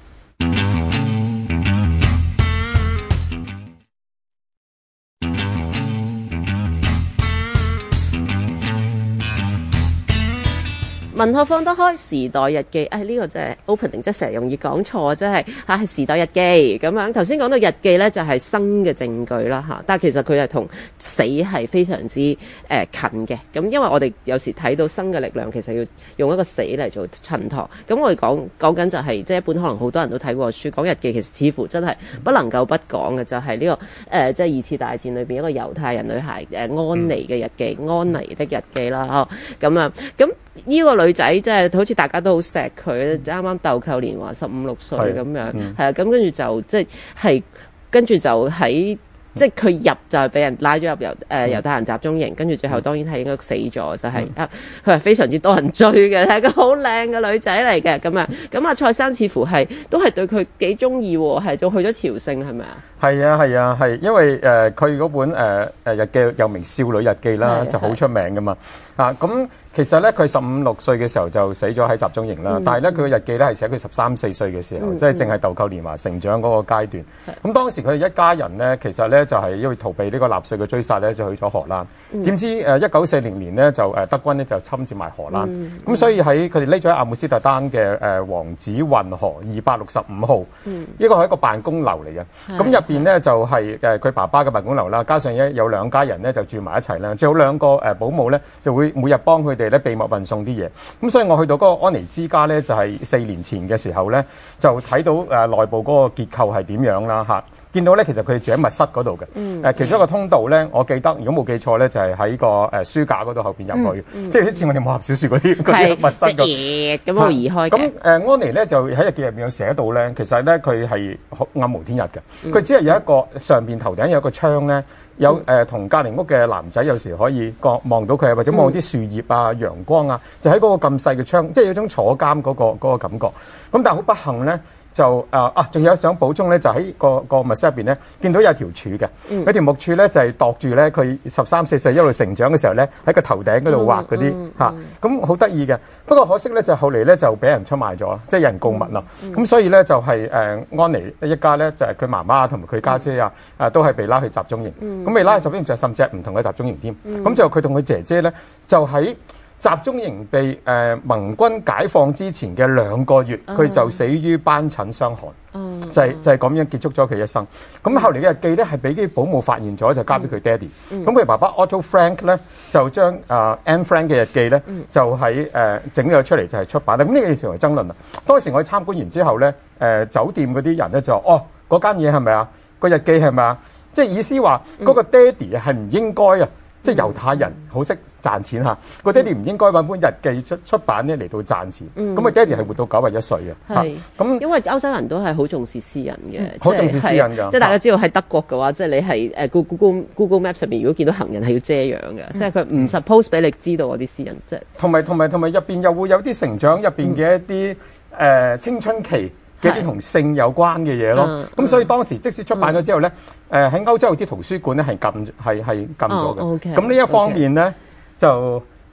A: 文學放得開，時代日記，誒呢個真係 opening，即係成日容易講錯，真係嚇係時代日記咁樣。頭先講到日記咧，就係生嘅證據啦嚇，但係其實佢係同死係非常之誒近嘅。咁因為我哋有時睇到生嘅力量，其實要用一個死嚟做襯托。咁我哋講講緊就係即係一本可能好多人都睇過嘅書，講日記其實似乎真係不能夠不講嘅，就係呢個誒即係二次大戰裏邊一個猶太人女孩誒安妮嘅日記，安妮的日記啦嚇。咁啊咁呢個女仔即係好似大家都好錫佢，啱啱豆蔻年華十五六歲咁樣，係、嗯、啊，咁跟住就即係係跟住就喺即係佢入就係俾人拉咗入猶誒猶太人集中營，跟住最後當然係應該死咗，就係、是嗯、啊佢係非常之多人追嘅，係個好靚嘅女仔嚟嘅咁啊，咁啊蔡生似乎係都係對佢幾中意喎，係仲去咗朝聖係咪啊？
B: 係啊係啊係，因為誒佢嗰本誒誒、呃、日記又名《少女日記》啦，就好出名噶嘛啊咁。其實咧，佢十五六歲嘅時候就死咗喺集中營啦。嗯、但係咧，佢嘅日記咧係寫佢十三四歲嘅時候，嗯、即係正係豆蔻年華成長嗰個階段。咁、嗯、當時佢哋一家人咧，其實咧就係、是、因為逃避呢個納粹嘅追殺咧，就去咗荷蘭。點、嗯、知誒一九四零年咧就誒德軍咧就侵佔埋荷蘭。咁、嗯嗯、所以喺佢哋匿咗喺阿姆斯特丹嘅誒王子運河二百六十五號，呢、嗯、個係一個辦公樓嚟嘅。咁入邊咧就係誒佢爸爸嘅辦公樓啦，加上咧有兩家人咧就住埋一齊啦。仲有兩個誒保姆咧就會每日幫佢哋咧秘密運送啲嘢，咁所以我去到嗰個安妮之家咧，就係、是、四年前嘅時候咧，就睇到誒、呃、內部嗰個結構係點樣啦嚇。見到咧，其實佢哋住喺密室嗰度嘅，誒、嗯呃、其中一個通道咧，我記得如果冇記錯咧，就係、是、喺個誒、呃、書架嗰度後邊入去，嗯嗯、即係好似我哋武俠小説嗰啲嗰啲密室咁。咁我移開嘅。咁誒、呃、安妮咧就喺日記入面有寫到咧，其實咧佢係暗無天日嘅，佢、嗯、只係有一個上邊頭頂有一個窗咧，有誒同、呃、隔離屋嘅男仔有時可以望望到佢，或者望啲樹葉啊、陽光啊，就喺嗰個咁細嘅窗，即係有種坐監嗰、那個嗰、那個感覺。咁但係好不幸咧。就啊啊，仲有想補充咧，就喺個個密室入邊咧，見到有條柱嘅，嗯、有條木柱咧就係、是、度住咧佢十三四歲一路成長嘅時候咧，喺個頭頂嗰度畫嗰啲嚇，咁好得意嘅。不過可惜咧，就後嚟咧就俾人出賣咗，即係有人告密啦。咁、嗯嗯、所以咧就係、是、誒、呃、安妮一家咧，就係、是、佢媽媽同埋佢家姐啊，啊、嗯、都係被拉去集中營。咁、嗯、被拉去集中營就甚至係唔同嘅集中營添。咁、嗯、就佢同佢姐姐咧，就喺集中營被誒、呃、盟軍解放之前嘅兩個月，佢、嗯、就死於斑疹傷寒，嗯、就係、是、就係、是、咁樣結束咗佢一生。咁、嗯、後嚟嘅日記咧係俾啲保姆發現咗，就交俾佢爹哋。咁佢、嗯、爸爸 Otto Frank 咧就將啊 Anne Frank 嘅日記咧、嗯、就喺誒、呃、整咗出嚟就係出版啦。咁呢個成為爭論啦。當時我去參觀完之後咧，誒、呃、酒店嗰啲人咧就話：哦，嗰間嘢係咪啊？個日記係咪啊？即係意思話嗰、那個爹哋係唔應該啊！即係猶太人好識賺錢嚇，個爹哋唔應該揾本日記出出版咧嚟到賺錢。咁佢爹哋係活到九十一歲嘅。係，咁因為歐洲人都係好重視私隱嘅，好重視私隱㗎。即係大家知道喺德國嘅話，即係你係誒 Google Google Maps 上邊，如果見到行人係要遮陽嘅，即係佢唔 suppose 俾你知道嗰啲私隱。即係同埋同埋同埋入邊又會有啲成長入邊嘅一啲誒青春期嘅啲同性有關嘅嘢咯，咁、嗯、所以當時即使出版咗之後咧，誒喺、嗯呃、歐洲啲圖書館咧係禁係係禁咗嘅。咁呢、哦 okay, 一方面咧、okay. 就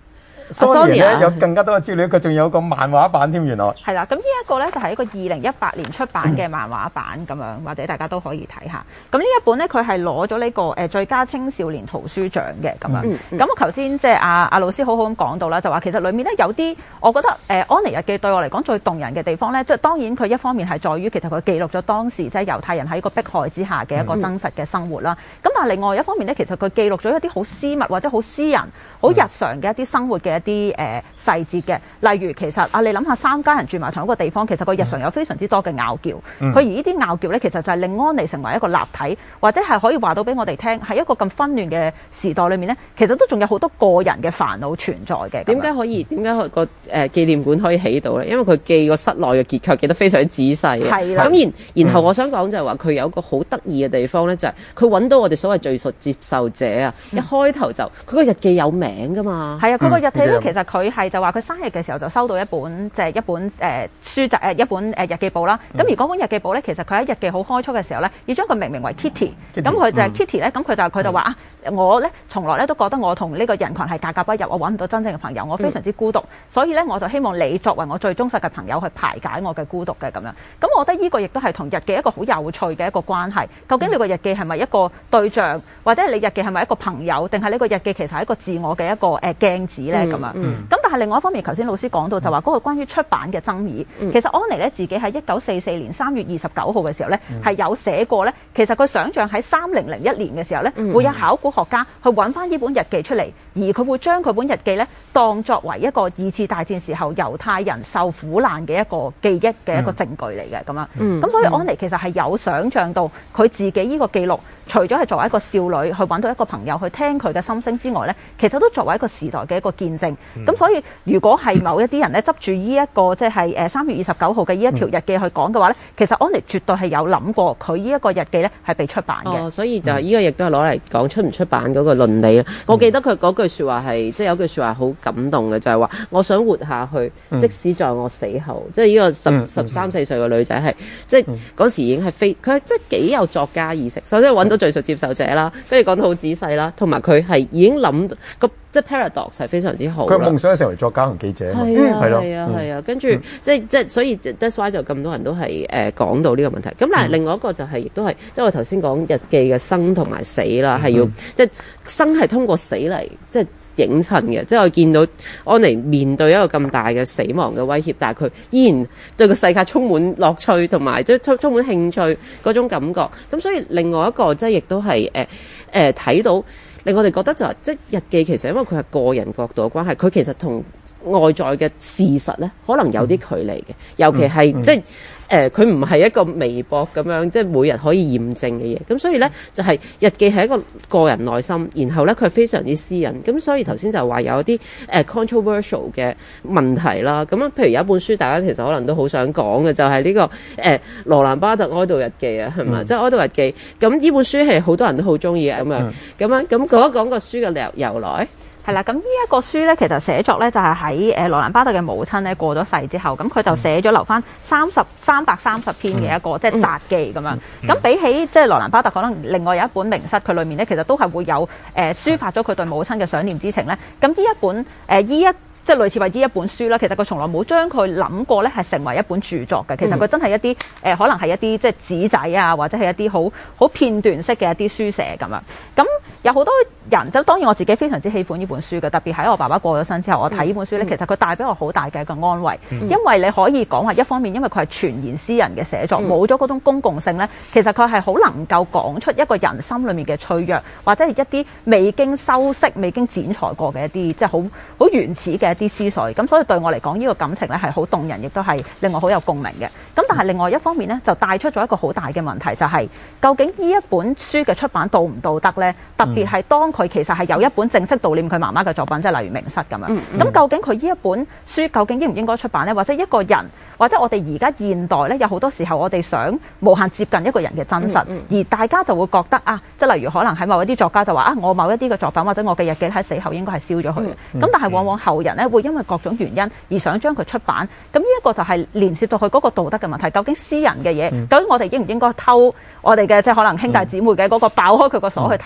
B: Sonia 咧有更加多嘅資料，佢仲有個漫畫版添，原來
D: 係啦。咁呢一個咧就係一個二零一八年出版嘅漫畫版咁樣，或者大家都可以睇下。咁呢一本咧，佢係攞咗呢個誒最佳青少年圖書獎嘅咁樣。咁、嗯、我頭先即係阿阿老師好好咁講到啦，就話其實裡面咧有啲，我覺得誒、呃、安妮日記對我嚟講最動人嘅地方咧，即係當然佢一方面係在於其實佢記錄咗當時即係猶太人喺個迫害之下嘅一個真實嘅生活啦。咁、嗯、但係另外一方面咧，其實佢記錄咗一啲好私密或者好私人、好日常嘅一啲生活嘅一啲誒、呃、細節嘅。例如其實啊，你諗下三家人住埋同一個地方，其實個日常有非常之多嘅拗撬。佢、嗯、而呢啲拗撬咧，其實就係令安妮成為一個立體，或者係可以話到俾我哋聽，喺一個咁紛亂嘅時代裏面咧，其實都仲有好多個人嘅煩惱存在嘅。
A: 點解可以？點解個誒紀念館可以起到咧？因為佢記個室內嘅結構記得非常之仔細嘅。係啦。咁然然後我想講就係話佢有一個好得意嘅地方咧，就係佢揾到我哋所謂敘述接受者啊、嗯。一開頭就佢個日記有名㗎嘛。係啊，佢個日記咧、嗯，其實佢係就話佢生日嘅時候就收到一本即係、就是、一本誒、呃、書集誒一本誒日記簿啦。咁、嗯、而嗰本日記簿咧，其實佢喺日記好開初嘅時候咧，要將佢命名為 Kitty。咁佢就係 Kitty 咧，咁佢就佢就話啊，我咧從來咧都覺得我同呢個人群係格格不入，我揾唔到真正嘅朋友，我非常之孤獨，嗯、所以咧我就希望你作為我最忠實嘅朋友去排解我嘅孤獨嘅咁樣。咁我覺得呢個亦都係同日記一個好有趣嘅一個關係。究竟你個日記係咪一個對象，或者你日記係咪一個朋友，定係呢個日記其實係一個自我嘅一個誒鏡子咧咁樣？咁、嗯嗯、但係另外一方面，頭先老師講到就話嗰個關於出版嘅爭議，嗯、其實安妮咧自己喺一九四四年三月二十九號嘅時候咧係、嗯、有寫過咧，其實佢想象喺三零零一年嘅時候咧、嗯、會有考古學家去揾翻呢本日記出嚟，而佢會將佢本日記咧當作為一個二次大戰時候猶太人受苦難嘅一個記憶嘅一個證據嚟嘅咁樣。咁、嗯、所以安妮其實係有想象到佢自己呢個記錄，除咗係作為一個少女去揾到一個朋友去聽佢嘅心聲之外咧，其實都作為一個時代嘅一個見證。咁、嗯、所以如果係某一啲人咧執住呢一個即係誒三月二十九號嘅呢一條日記去講嘅話咧、嗯，其實安妮絕對係有諗過佢呢一個日記咧係被出版嘅。哦，所以就係呢個亦都係攞嚟講出唔出版嗰個倫理啦、嗯。我記得佢嗰句説話係即係有句説話好感動嘅，就係、是、話我想活下去，嗯、即使在我死後。即係呢個十、嗯、十三四歲嘅女仔係即係嗰時已經係非佢即係幾有作家意識。首先揾到敘述接受者啦，跟住講得好仔細啦，同埋佢係已經諗個即係 paradox 係非常之好。佢夢想成為作家同記者啊嘛，係啊係啊係啊，跟住、嗯、即係即係所以 that's why 就咁多人都係誒、呃、講到呢個問題。咁但係另外一個就係、是、亦都係即係我頭先講日記嘅生同埋死啦，係、嗯、要即係生係通過死嚟即係映襯嘅。即係我見到安妮面對一個咁大嘅死亡嘅威脅，但係佢依然對個世界充滿樂趣同埋即係充充滿興趣嗰種感覺。咁所以另外一個即係亦都係誒誒睇到。令我哋覺得就係、是、即係日記其實因為佢係個人角度嘅關係，佢其實同外在嘅事實咧可能有啲距離嘅、嗯，尤其係、嗯、即係誒佢唔係一個微博咁樣，即係每日可以驗證嘅嘢。咁所以咧就係、是、日記係一個個人內心，然後咧佢係非常之私隱。咁所以頭先就話有一啲誒、呃、controversial 嘅問題啦。咁樣譬如有一本書，大家其實可能都好想講嘅，就係、是、呢、這個誒、呃、羅蘭巴特哀悼日記啊，係嘛？即係哀悼日記。咁呢本書係好多人都好中意嘅咁樣，咁樣咁講一講個書嘅由由來。
D: 係啦，咁呢一個書咧，其實寫作咧就係喺誒羅蘭巴特嘅母親咧過咗世之後，咁佢就寫咗留翻三十三百三十篇嘅一個、嗯、即係札記咁樣。咁、嗯、比起即係羅蘭巴特，可能另外有一本明室，佢裏面咧其實都係會有誒、呃、抒發咗佢對母親嘅想念之情咧。咁呢一本誒呢、呃、一即係類似為呢一本書啦，其實佢從來冇將佢諗過咧係成為一本著作嘅。其實佢真係一啲誒、呃，可能係一啲即係紙仔啊，或者係一啲好好片段式嘅一啲書寫咁樣。咁有好多人，就當然我自己非常之喜歡呢本書嘅，特別喺我爸爸過咗身之後，我睇呢本書咧、嗯，其實佢帶俾我好大嘅一個安慰、嗯，因為你可以講話一方面，因為佢係全然私人嘅寫作，冇咗嗰種公共性咧，其實佢係好能夠講出一個人心裏面嘅脆弱，或者係一啲未經修飾、未經剪裁過嘅一啲即係好好原始嘅一啲思緒。咁所以對我嚟講，呢、這個感情咧係好動人，亦都係令我好有共鳴嘅。咁但係另外一方面咧，就帶出咗一個好大嘅問題，就係、是、究竟呢一本書嘅出版道唔道德咧？特別係當佢其實係有一本正式悼念佢媽媽嘅作品，即係例如明室咁樣。咁、嗯嗯、究竟佢呢一本書究竟應唔應該出版呢？或者一個人，或者我哋而家現代呢，有好多時候我哋想無限接近一個人嘅真實，嗯嗯、而大家就會覺得啊，即係例如可能喺某一啲作家就話啊，我某一啲嘅作品或者我嘅日記喺死後應該係燒咗佢嘅。咁、嗯嗯、但係往往後人呢，會因為各種原因而想將佢出版。咁呢一個就係連涉到佢嗰個道德嘅問題。究竟私人嘅嘢、嗯，究竟我哋應唔應該偷我哋嘅即係可能兄弟姊妹嘅嗰個爆開佢個鎖去睇佢個日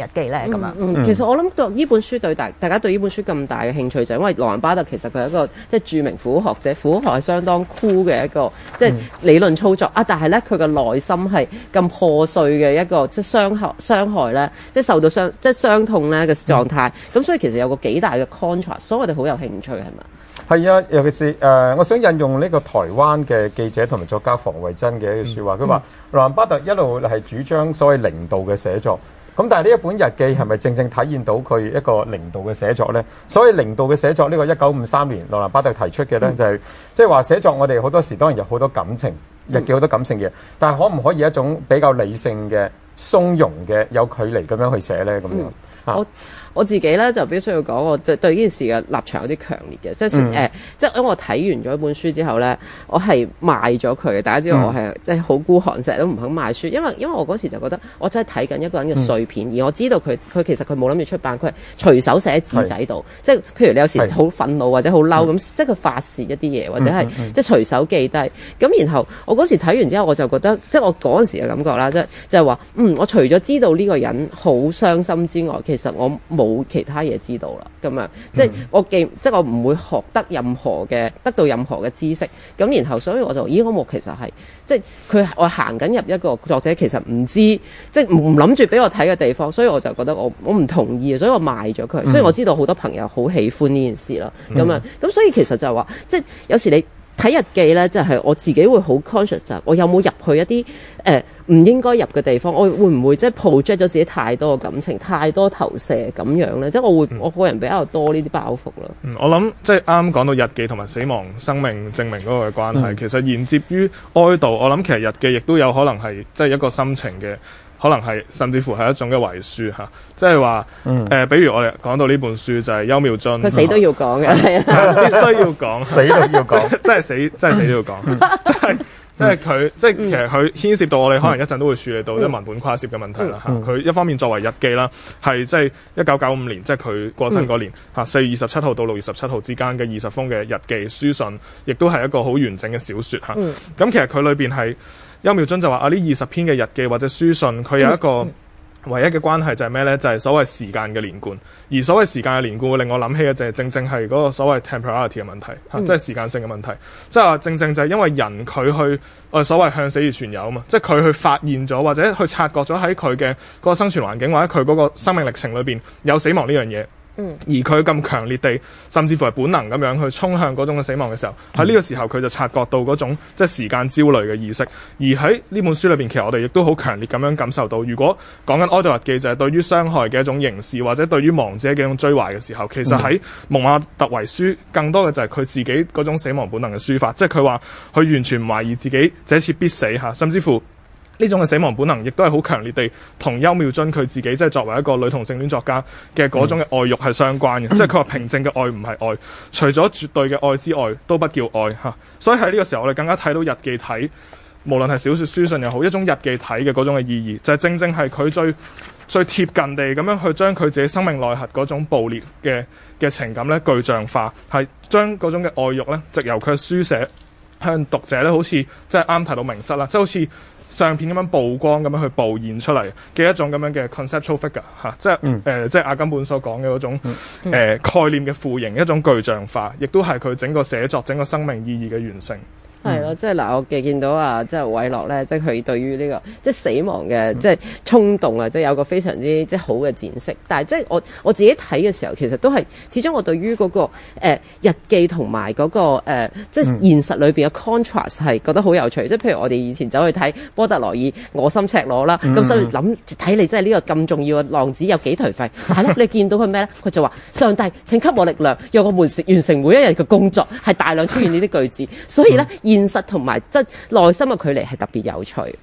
D: 日記咧？咁樣
A: 嗯，嗯其實我諗到呢本書對大大家對呢本書咁大嘅興趣，就係因為羅蘭巴特其實佢係一個即係著名符號學者，符號學係相當酷嘅一個即係理論操作啊，但係咧佢嘅內心係咁破碎嘅一個即係傷害傷害咧，即係受到傷即係傷痛咧嘅狀態，咁、嗯、所以其實有個幾大嘅 contrast，所以我哋好有興趣係咪？
B: 係啊，尤其是誒、呃，我想引用呢個台灣嘅記者同埋作家房惠珍嘅一句説話，佢話羅蘭巴特一路係主張所謂零度嘅寫作，咁但係呢一本日記係咪正正體現到佢一個零度嘅寫作咧？所謂零度嘅寫作呢、這個一九五三年羅蘭巴特提出嘅咧，嗯、就係即係話寫作我哋好多時當然有好多感情，日記好多感情嘅，但係可唔可以一種比較理性嘅、鬆容嘅、有距離咁樣去寫咧？咁樣、嗯啊、
A: 我。我自己咧就必須要講，我就對呢件事嘅立場有啲強烈嘅，即係誒、嗯呃，即係因為我睇完咗一本書之後咧，我係賣咗佢嘅。大家知道我係、嗯、即係好孤寒，成日都唔肯賣書，因為因為我嗰時就覺得我真係睇緊一個人嘅碎片，嗯、而我知道佢佢其實佢冇諗住出版，佢係隨手寫喺紙仔度，即係譬如你有時好憤怒或者好嬲咁，即係佢發泄一啲嘢，或者係、嗯嗯、即係隨手記低。咁然後我嗰時睇完之後，我就覺得即係我嗰陣時嘅感覺啦，即係就係話嗯，我除咗知道呢個人好傷心之外，其實我冇其他嘢知道啦，咁樣即係我記，即係我唔會學得任何嘅，得到任何嘅知識。咁然後，所以我就咦，我其實係即係佢我行緊入一個作者其實唔知，即係唔諗住俾我睇嘅地方，所以我就覺得我我唔同意，所以我賣咗佢。所以我知道好多朋友好喜歡呢件事啦，咁樣咁所以其實就係話，即係有時你睇日記咧，就係、是、我自己會好 conscious 就係我有冇入去一啲誒唔應該入嘅地方，我會唔會即係 project 咗自己太多嘅感情、太多投射咁樣咧？即係我會、嗯、我個人比較多呢啲包袱咯。
C: 嗯，我諗即係啱啱講到日記同埋死亡生命證明嗰個嘅關係，嗯、其實連接於哀悼，我諗其實日記亦都有可能係即係一個心情嘅。可能係甚至乎係一種嘅遺書嚇，即係話誒，比如我哋講到呢本書就係邱妙津，
A: 佢死都要講嘅，係啊，
C: 必須要講，
B: 死都要講，
C: 真係死，真係死都要講，即係即係佢，即係其實佢牽涉到我哋可能一陣都會處理到啲文本跨涉嘅問題啦嚇。佢一方面作為日記啦，係即係一九九五年，即係佢過身嗰年嚇，四月二十七號到六月十七號之間嘅二十封嘅日記書信，亦都係一個好完整嘅小説嚇。咁其實佢裏邊係。邱妙津就話啊，呢二十篇嘅日記或者書信，佢有一個唯一嘅關係就係咩呢？就係、是、所謂時間嘅連貫。而所謂時間嘅連貫會令我諗起嘅就係正正係嗰個所謂 temporality 嘅問題，嗯、即係時間性嘅問題。即係話正正就係因為人佢去我哋所謂向死而存有啊嘛，即係佢去發現咗或者去察覺咗喺佢嘅嗰個生存環境或者佢嗰個生命歷程裏邊有死亡呢樣嘢。嗯、而佢咁強烈地，甚至乎係本能咁樣去衝向嗰種嘅死亡嘅時候，喺呢、嗯、個時候佢就察覺到嗰種即係時間焦慮嘅意識。而喺呢本書裏邊，其實我哋亦都好強烈咁樣感受到，如果講緊哀悼日記就係對於傷害嘅一種凝視，或者對於亡者嘅一種追懷嘅時候，其實喺蒙馬特遺書更多嘅就係佢自己嗰種死亡本能嘅抒發，即係佢話佢完全唔懷疑自己這次必死嚇，甚至乎。呢種嘅死亡本能，亦都係好強烈地同邱妙津佢自己即係作為一個女同性戀作家嘅嗰種嘅愛慾係相關嘅，嗯、即係佢話平靜嘅愛唔係愛，除咗絕對嘅愛之外，都不叫愛嚇。所以喺呢個時候，我哋更加睇到日記體，無論係小説書信又好，一種日記體嘅嗰種嘅意義，就係、是、正正係佢最最貼近地咁樣去將佢自己生命內核嗰種暴烈嘅嘅情感咧具象化，係將嗰種嘅愛慾咧，藉由佢嘅書寫向讀者咧，好似即係啱提到明室啦，即係好似。相片咁樣曝光咁樣去曝現出嚟嘅一種咁樣嘅 conceptual figure 嚇、啊，即係誒、嗯呃、即係阿根本所講嘅嗰種誒、嗯呃、概念嘅複形，一種具象化，亦都係佢整個寫作、整個生命意義嘅完成。係咯、嗯，即係嗱，我嘅見到啊，即係偉樂咧，即係佢對於呢、這個即係死亡嘅即係衝動啊，即係有個非常之即係好嘅展示。但係即係我我自己睇嘅時候，其實都係始終我對於嗰、那個、呃、日記同埋嗰個、呃、即係現實裏邊嘅 contrast 係覺得好有趣。即係譬如我哋以前走去睇波特萊爾《我心赤裸》啦，咁所以諗睇你真係呢個咁重要嘅浪子有幾頹廢，係咯？你見到佢咩咧？佢就話：上帝請給我力量，讓我們完成每一日嘅工作，係大量出現呢啲句子。所以咧。現實同埋即係內心嘅距離係特別有趣。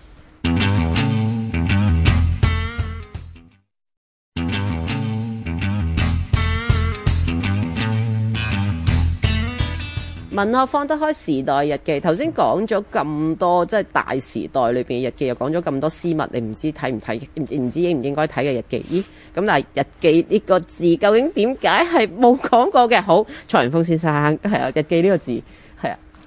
C: 文學放得開時代日記，頭先講咗咁多，即係大時代裏邊嘅日記，又講咗咁多私密，你唔知睇唔睇，唔知應唔應該睇嘅日記。咦？咁但係日記呢個字究竟點解係冇講過嘅？好，蔡元峰先生係啊，日記呢個字係啊。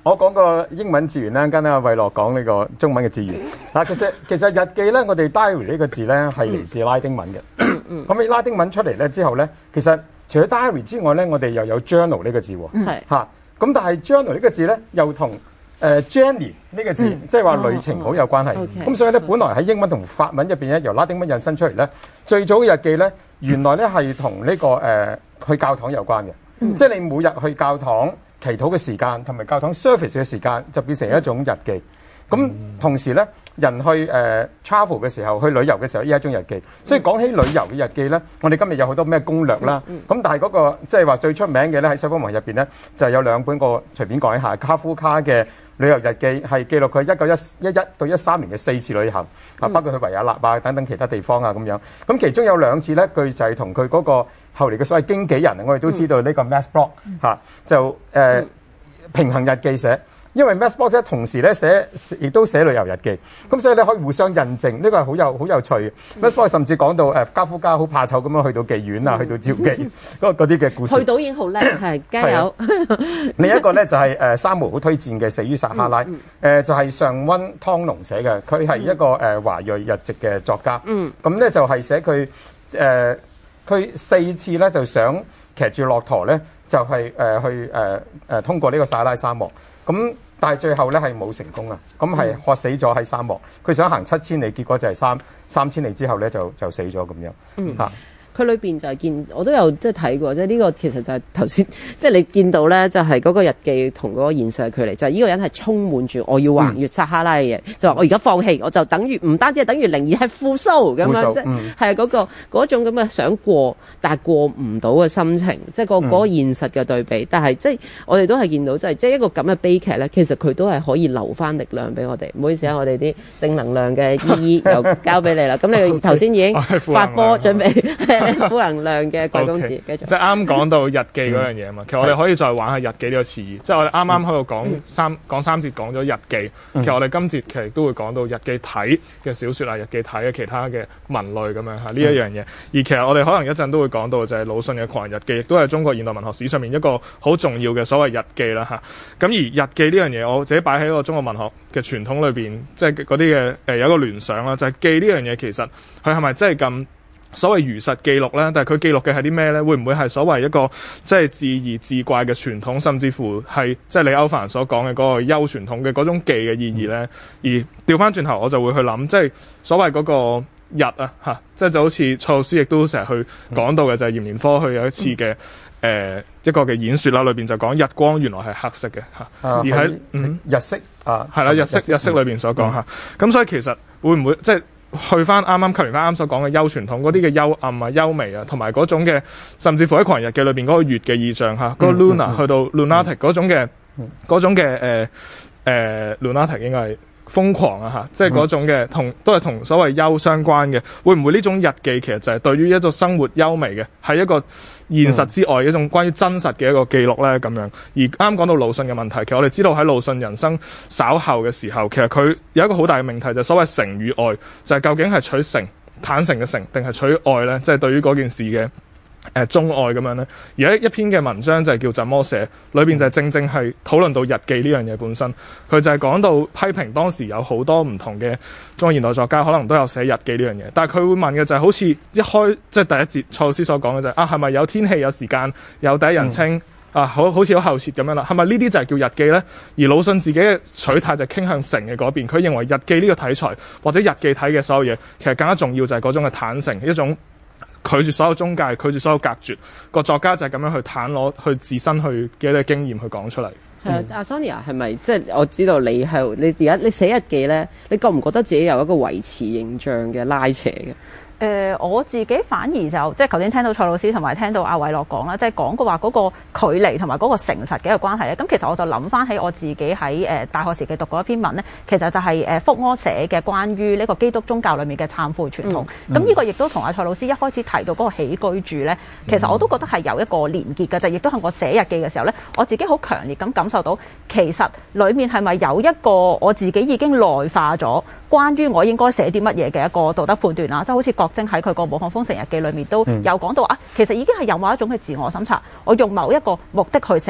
B: 我講個英文字源啦，跟阿偉樂講呢個中文嘅字源。嗱，其實其實日記咧，我哋 diary 呢個字咧係嚟自拉丁文嘅。咁你拉丁文出嚟咧之後咧，其實除咗 diary 之外咧，我哋又有 journal 呢個字喎。係嚇。咁但係 journal 呢個字咧，又同誒 journey 呢個字，即係話旅程好有關係。咁所以咧，本來喺英文同法文入邊咧，由拉丁文引申出嚟咧，最早嘅日記咧，原來咧係同呢個誒去教堂有關嘅。即係你每日去教堂祈禱嘅時間同埋教堂 service 嘅時間就變成一種日記。咁同時咧，人去誒、呃、travel 嘅時候，去旅遊嘅時候，呢係一種日記。所以講起旅遊嘅日記咧，我哋今日有好多咩攻略啦。咁但係嗰個即係話最出名嘅咧，喺西方文入邊咧，就係有兩本個隨便講一下，卡夫卡嘅旅遊日記係記錄佢一九一一一到一三年嘅四次旅行，啊包括去維也納啊等等其他地方啊咁樣。咁其中有兩次咧，佢就係同佢嗰個後嚟嘅所謂經紀人，我哋都知道呢個 Max Brod 嚇就誒、呃、平衡日記寫。因為 Max Brod 同時咧寫，亦都寫旅遊日記，咁所以咧可以互相印證，呢、這個係好有好有趣嘅。Max Brod 甚至講到誒卡夫卡好怕醜咁樣去到妓院啊，去到召妓嗰啲嘅故事。
A: 去到已經好叻，係加油。
B: 另一個咧就係、是、誒、呃、三毛好推薦嘅《死於撒哈拉》，誒、嗯嗯呃、就係、是、上溫湯龍寫嘅，佢係一個誒、呃、華裔日籍嘅作家。嗯，咁咧就係寫佢誒佢四次咧就想騎住駱駝咧就係、是、誒、呃、去誒誒、呃、通過呢個撒哈拉沙漠。咁但係最後咧係冇成功啊！咁係渴死咗喺沙漠。佢想行七千里，結果就係三三千里之後咧就就死咗咁樣。嗯，嚇。
A: 佢裏邊就係見，我都有即係睇過，即係呢個其實就係頭先，即係你見到咧，就係嗰個日記同嗰個現實嘅距離，就係、是、呢個人係充滿住我要橫越撒哈拉嘅嘢，嗯、就話我而家放棄，我就等於唔單止係等於零，而係負數咁樣，即係係嗰個嗰種咁嘅想過，但係過唔到嘅心情，即係個嗰個現實嘅對比。嗯、但係即係我哋都係見到，就係即係一個咁嘅悲劇咧，其實佢都係可以留翻力量俾我哋。唔好意思啊，我哋啲正能量嘅姨姨又交俾你啦。咁你頭先已經發波準備。負能量嘅貴公子，繼續。即係啱
C: 講到日記嗰樣嘢啊嘛，其實我哋可以再玩下日記呢個詞義。即係我哋啱啱喺度講三講三節講咗日記，其實我哋今節其實都會講到日記睇嘅小説啊，日記睇嘅其他嘅文類咁樣嚇呢一樣嘢。而其實我哋可能一陣都會講到就係魯迅嘅《狂人日記》，亦都係中國現代文學史上面一個好重要嘅所謂日記啦嚇。咁而日記呢樣嘢，我自己擺喺一個中國文學嘅傳統裏邊，即係嗰啲嘅誒有一個聯想啦，就係記呢樣嘢其實佢係咪真係咁所謂如實記錄咧？但係佢記錄嘅係啲咩咧？會唔會係所謂一個即係自疑自怪嘅傳統，甚至乎係即係李歐梵所講嘅嗰個優傳統嘅嗰種記嘅意義咧？而調翻轉頭，我就會去諗，即係所謂嗰個日啊嚇，即係就好似蔡老師亦都成日去講到嘅，就係閻連科去有一次嘅誒、呃、一個嘅演說啦，裏邊就講日光原來係黑色嘅嚇，啊、而喺嗯
B: 日色啊
C: 係啦，日色日色裏邊所講嚇，咁、嗯、所以其實會唔會即係？去翻啱啱，扣完翻啱所講嘅優傳統嗰啲嘅幽暗啊、優美啊，同埋嗰種嘅，甚至乎喺《狂人日記》裏邊嗰個月嘅意象嚇，嗰、嗯、個 Luna、嗯、去到 Lunatic 嗰、嗯、種嘅嗰、嗯、種嘅誒誒 Lunatic 應該係瘋狂啊嚇，即係嗰種嘅同都係同所謂優相關嘅。會唔會呢種日記其實就係對於一種生活優美嘅，係一個現實之外一種關於真實嘅一個記錄咧咁樣？而啱講到魯迅嘅問題，其實我哋知道喺魯迅人生稍後嘅時候，其實佢有一個好大嘅命題，就係所謂誠與愛，就係究竟係取誠坦誠嘅誠，定係取愛咧？即係對於嗰件事嘅誒鍾愛咁樣咧。而喺一篇嘅文章就係叫《怎麼寫》，裏邊就係正正係討論到日記呢樣嘢本身。佢就係講到批評當時有好多唔同嘅中國現代作家，可能都有寫日記呢樣嘢。但係佢會問嘅就係好似一開即係第一節蔡老師所講嘅就係、是、啊，係咪有天氣、有時間、有第一人稱、嗯、啊，好好似好後設咁樣啦？係咪呢啲就係叫日記咧？而魯迅自己嘅取態就傾向誠嘅嗰邊，佢認為日記呢個題材或者日記睇嘅所有嘢，其實更加重要就係嗰種嘅坦誠，一種拒絕所有中介，拒絕所有隔絕。個作家就係咁樣去袒攞去自身去嘅啲經驗去講出嚟。
A: 係啊，阿 Sonia 係咪即係我知道你係你而家你寫日記咧？你覺唔覺得自己有一個維持形象嘅拉扯嘅？
D: 誒、呃、我自己反而就即係頭先聽到蔡老師同埋聽到阿偉樂講啦，即係講過話嗰個距離同埋嗰個誠實嘅一個關係咧。咁其實我就諗翻起我自己喺誒、呃、大學時期讀過一篇文咧，其實就係誒福柯寫嘅關於呢個基督宗教裏面嘅懺悔傳統。咁呢、嗯、個亦都同阿蔡老師一開始提到嗰個起居住咧，其實我都覺得係有一個連結嘅，就亦都係我寫日記嘅時候咧，我自己好強烈咁感受到，其實裡面係咪有一個我自己已經內化咗關於我應該寫啲乜嘢嘅一個道德判斷啦，即係好似郭晶喺佢個《武漢封城日記》裏面都有講到啊，其實已經係有某一種嘅自我審查，我用某一個目的去寫，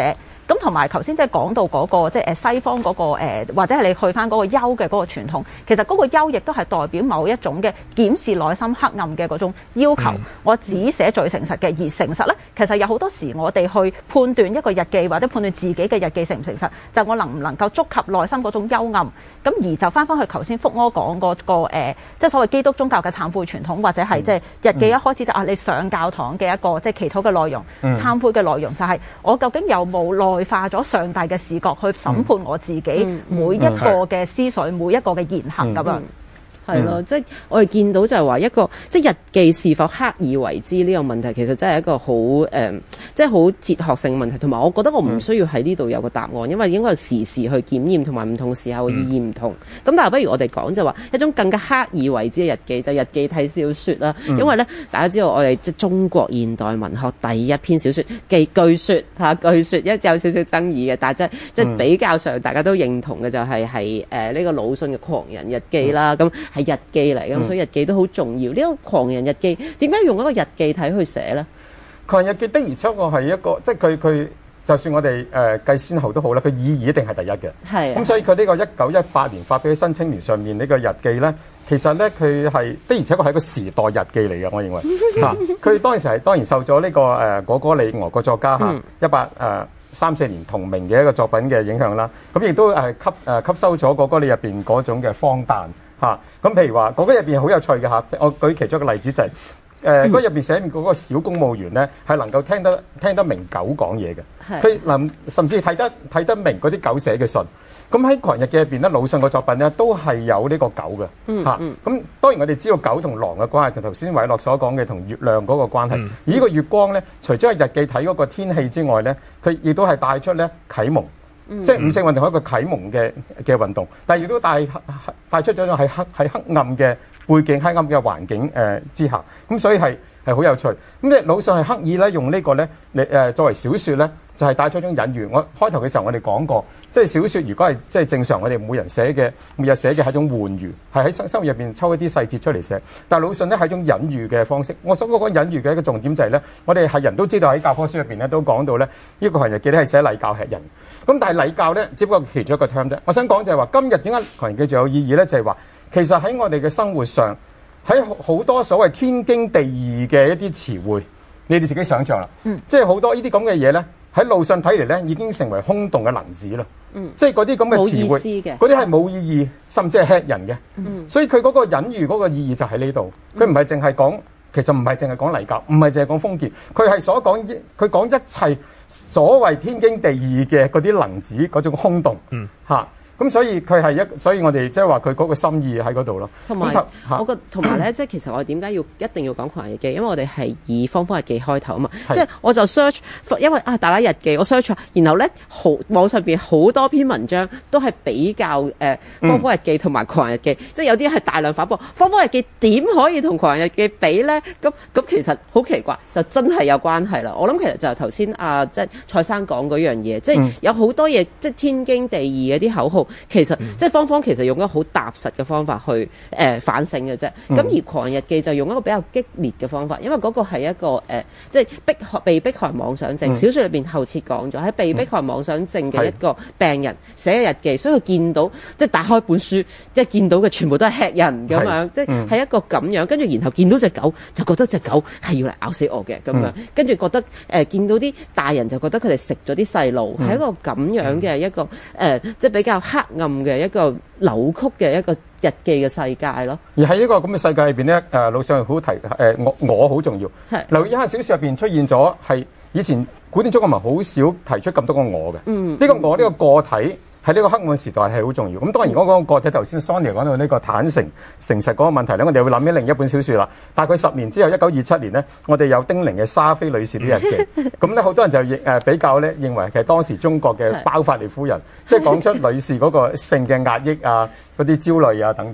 D: 咁同埋頭先即係講到嗰、那個即係誒西方嗰、那個、呃、或者係你去翻嗰個憂嘅嗰個傳統，其實嗰個憂亦都係代表某一種嘅檢視內心黑暗嘅嗰種要求。嗯、我只寫最誠實嘅，而誠實咧，其實有好多時我哋去判斷一個日記或者判斷自己嘅日記誠唔誠實，就係、我能唔能夠觸及內心嗰種幽暗。咁而就翻翻去頭先福柯講嗰、那個、呃、即係所謂基督宗教嘅懺悔傳統，或者係即係日記一開始就啊，你上教堂嘅一個即係祈禱嘅內容、嗯、懺悔嘅內容，就係我究竟有冇內化咗上帝嘅視角去審判我自己每一個嘅思緒、嗯、每一個嘅言行咁樣。嗯
A: 係咯，即係我哋見到就係話一個即係日記是否刻意為之呢個問題，其實真係一個好誒、呃，即係好哲學性問題。同埋我覺得我唔需要喺呢度有個答案，因為應該係時時去檢驗，同埋唔同時候嘅意義唔同。咁、嗯、但係不如我哋講就話一種更加刻意為之嘅日記，就係、日記睇小説啦。嗯、因為咧，大家知道我哋即係中國現代文學第一篇小説，記據説嚇據説，一有少少爭議嘅，但係即係即係比較上大家都認同嘅就係係誒呢個魯迅嘅《狂人日記》啦。咁、嗯係日記嚟，咁、嗯、所以日記都好重要。呢、這個狂人日記點解用一個日記體去寫咧？
B: 狂人日記的而且確係一個，即係佢佢就算我哋誒、呃、計先後都好啦，佢意義一定係第一嘅。係咁，所以佢呢個一九一八年發表喺《新青年》上面呢個日記咧，其實咧佢係的而且確係一個時代日記嚟嘅。我認為嚇，佢、啊、當時係當然受咗呢、這個誒、呃、果戈里俄國作家嚇一八誒三四年同名嘅一個作品嘅影響啦。咁亦都誒吸誒、呃、吸收咗果戈里入邊嗰種嘅荒誕。嚇咁，譬如話嗰個入邊好有趣嘅嚇，我舉其中一個例子就係誒嗰入邊寫嗰個小公務員咧，係能夠聽得聽得明狗講嘢嘅，佢能甚至睇得睇得明嗰啲狗寫嘅信。咁喺《狂人日記》入邊咧，魯迅個作品咧都係有呢個狗嘅嚇。咁、嗯嗯啊、當然我哋知道狗同狼嘅關係，同頭先偉樂所講嘅同月亮嗰個關係。嗯、而呢個月光咧，除咗係日記睇嗰個天氣之外咧，佢亦都係帶出咧啟蒙。嗯、即係五四運動係一個啟蒙嘅嘅運動，但係亦都帶帶出咗一種喺黑喺黑暗嘅背景、黑暗嘅環境誒、呃、之下，咁所以係係好有趣。咁咧魯迅係刻意咧用呢個咧嚟誒作為小説咧，就係、是、帶出一種隱喻。我開頭嘅時候我哋講過，即係小説如果係即係正常，我哋每人寫嘅每日寫嘅係一種玩寓，係喺生生活入邊抽一啲細節出嚟寫。但係魯迅咧係一種隱喻嘅方式。我所講隱喻嘅一個重點就係咧，我哋係人都知道喺教科書入邊咧都講到咧，呢個狂人日記咧係寫禮教吃人。咁但係禮教咧，只不過其中一個 term 啫。我想講就係話，今日點解狂人日記仲有意義咧？就係話，其實喺我哋嘅生活上，喺好多所謂天經地義嘅一啲詞彙，你哋自己想象啦。嗯。即係好多呢啲咁嘅嘢咧，喺魯迅睇嚟咧，已經成為空洞嘅能字啦。嗯。即係嗰啲咁嘅詞彙，嗰啲係冇意義，甚至係吃人嘅。嗯。所以佢嗰個隱喻嗰個意義就喺呢度。佢唔係淨係講。其實唔係淨係講禮教，唔係淨係講封建，佢係所講，佢講一切所謂天經地義嘅嗰啲能指嗰種空洞，嗯，嚇。咁所以佢係一，所以我哋即係話佢嗰個心意喺嗰度咯。同埋，
A: 我覺同埋咧，即係其實我哋點解要一定要講狂人日記？因為我哋係以方方日記開頭啊嘛。即係我就 search，因為啊大家日記，我 search，然後咧好網上邊好多篇文章都係比較誒、呃、方方日記同埋狂人日記，嗯、即係有啲係大量反駁。方方日記點可以同狂人日記比咧？咁咁其實好奇怪，就真係有關係啦。我諗其實就係頭先啊，即係蔡生講嗰樣嘢，即係有好多嘢，即係天經地義嘅啲口號。其實、嗯、即係方方其實用一個好踏實嘅方法去誒、呃、反省嘅啫。咁、嗯、而狂人日記就用一個比較激烈嘅方法，因為嗰個係一個誒、呃、即係迫害被迫害妄想症。嗯、小説裏邊後設講咗喺被迫害妄想症嘅一個病人寫嘅日記，所以佢見到即係打開本書，即係見到嘅全部都係吃人咁樣，即係係一個咁樣。跟住然後見到隻狗就覺得隻狗係要嚟咬死我嘅咁樣，跟住覺得誒、呃、見到啲大人就覺得佢哋食咗啲細路，係、嗯、一個咁樣嘅一個誒、呃、即係比較黑暗嘅一個扭曲嘅一個日記嘅世界咯。而喺呢個咁嘅世界入邊咧，誒魯迅好提誒、呃、我我好重要。係留意一下小説入邊出現咗係以前古典中國文好少提出咁多個我嘅。嗯，呢、這個我呢、這個個體喺呢個黑暗時代係好重要。咁當然嗰個個體頭先 Sonia 講到呢個坦誠誠實嗰個問題咧，我哋會諗起另一本小説啦。大概十年之後，一九二七年咧，我哋有丁玲嘅莎菲女士啲日記。咁咧好多人就認誒比較咧，認為其實當時中國嘅包法利夫人，即係講出女士嗰個性嘅壓抑啊、嗰啲焦慮啊等等。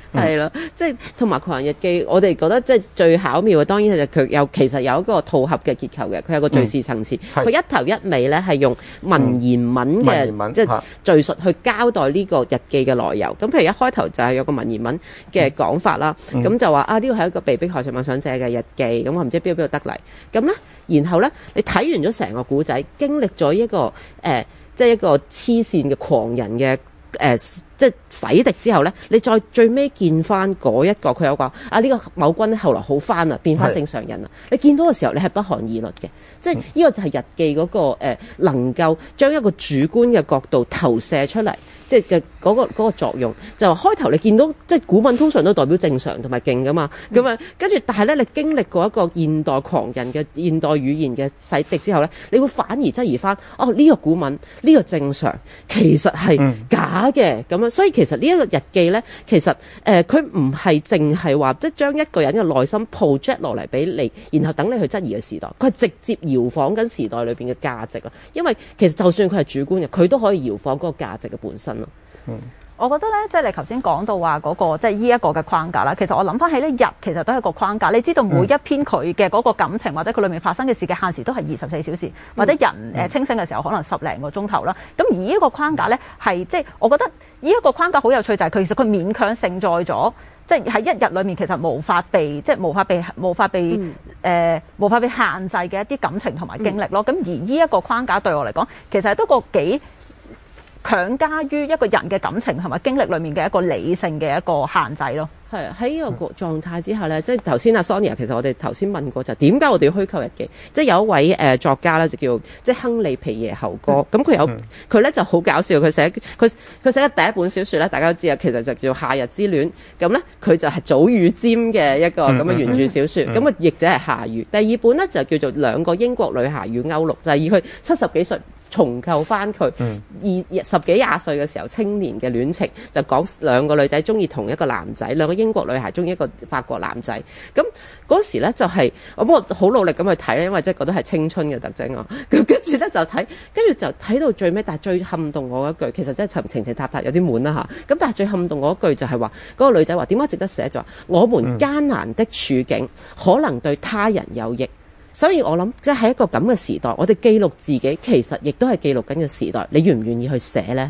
A: 係啦，即係同埋《狂人日記》，我哋覺得即係最巧妙嘅，當然係佢有其實有一個套合嘅結構嘅，佢有個敘事層次，佢、嗯、一頭一尾咧係用文言文嘅、嗯、即係敘述去交代呢個日記嘅來由。咁、啊、譬如一開頭就係有個文言文嘅講法啦，咁、嗯、就話啊呢個係一個被迫害上妄想者嘅日記，咁我唔知邊度邊度得嚟，咁咧然後咧你睇完咗成個古仔，經歷咗一個誒、呃、即係一個黐線嘅狂人嘅誒。呃即係洗滌之後咧，你再最尾見翻嗰一個，佢有話啊呢、這個某君後來好翻啦，變翻正常人啦。你見到嘅時候，你係不寒而栗嘅。即係呢、這個就係日記嗰、那個、呃、能夠將一個主觀嘅角度投射出嚟，即係嘅嗰個嗰、那個作用。就開頭你見到即係古文通常都代表正常同埋勁噶嘛，咁啊跟住，但係咧你經歷過一個現代狂人嘅現代語言嘅洗滌之後咧，你會反而質疑翻哦呢、這個古文呢、這個正常其實係假嘅咁樣。所以其實呢一個日記咧，其實誒佢唔係淨係話即係將一個人嘅內心 project 落嚟俾你，然後等你去質疑嘅時代，佢係直接遙仿緊時代裏邊嘅價值啊！因為其實就算佢係主觀嘅，佢都可以遙仿嗰個價值嘅本身咯。嗯。
D: 我覺得咧，即係你頭先講到話嗰個即係呢一個嘅框架啦。其實我諗翻起呢日其實都係一個框架。你知道每一篇佢嘅嗰個感情、嗯、或者佢裏面發生嘅事嘅限時都係二十四小時，嗯、或者人誒清醒嘅時候可能十零個鐘頭啦。咁而呢一個框架咧係即係我覺得呢一個框架好有趣，就係佢其實佢勉強承載咗，即係喺一日裏面其實無法被即係無法被無法被誒、嗯呃、無法被限制嘅一啲感情同埋經歷咯。咁、嗯、而呢一個框架對我嚟講，其實係都個幾強加於一個人嘅感情同埋經歷裏面嘅一個理性嘅一個限制咯。
A: 係喺呢個狀態之下咧，即係頭先阿 Sonia 其實我哋頭先問過就點解我哋要虛構日記？即係有一位誒、呃、作家咧就叫即係亨利皮耶侯哥，咁、嗯、佢有佢咧、嗯、就好搞笑，佢寫佢佢寫嘅第一本小説咧，大家都知啊，其實就叫做《夏日之戀》。咁咧佢就係早雨尖嘅一個咁嘅原著小説，咁啊譯者係夏雨。第二本咧就叫做《兩個英國女孩與歐陸》，就係、是、以佢七十幾歲重構翻佢二十幾廿歲嘅時候青年嘅戀情，就講兩個女仔中意同一個男仔，兩個英國女孩中意一個法國男仔。咁嗰時咧就係、是、我不過好努力咁去睇咧，因為即係覺得係青春嘅特徵啊。咁跟住咧就睇，跟住就睇到最尾，但係最撼動我一句，其實真係情情情塔塔有啲悶啦嚇。咁但係最撼動我一句就係話，嗰、那個女仔話點解值得寫，就話我們艱難的處境可能對他人有益。所以我諗，即係喺一個咁嘅時代，我哋記錄自己，其實亦都係記錄緊嘅時代。你願唔願意去寫呢？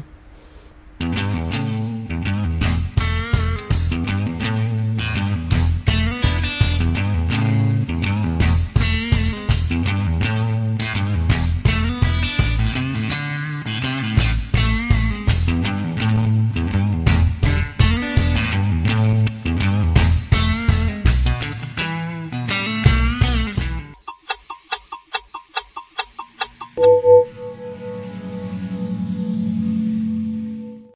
E: you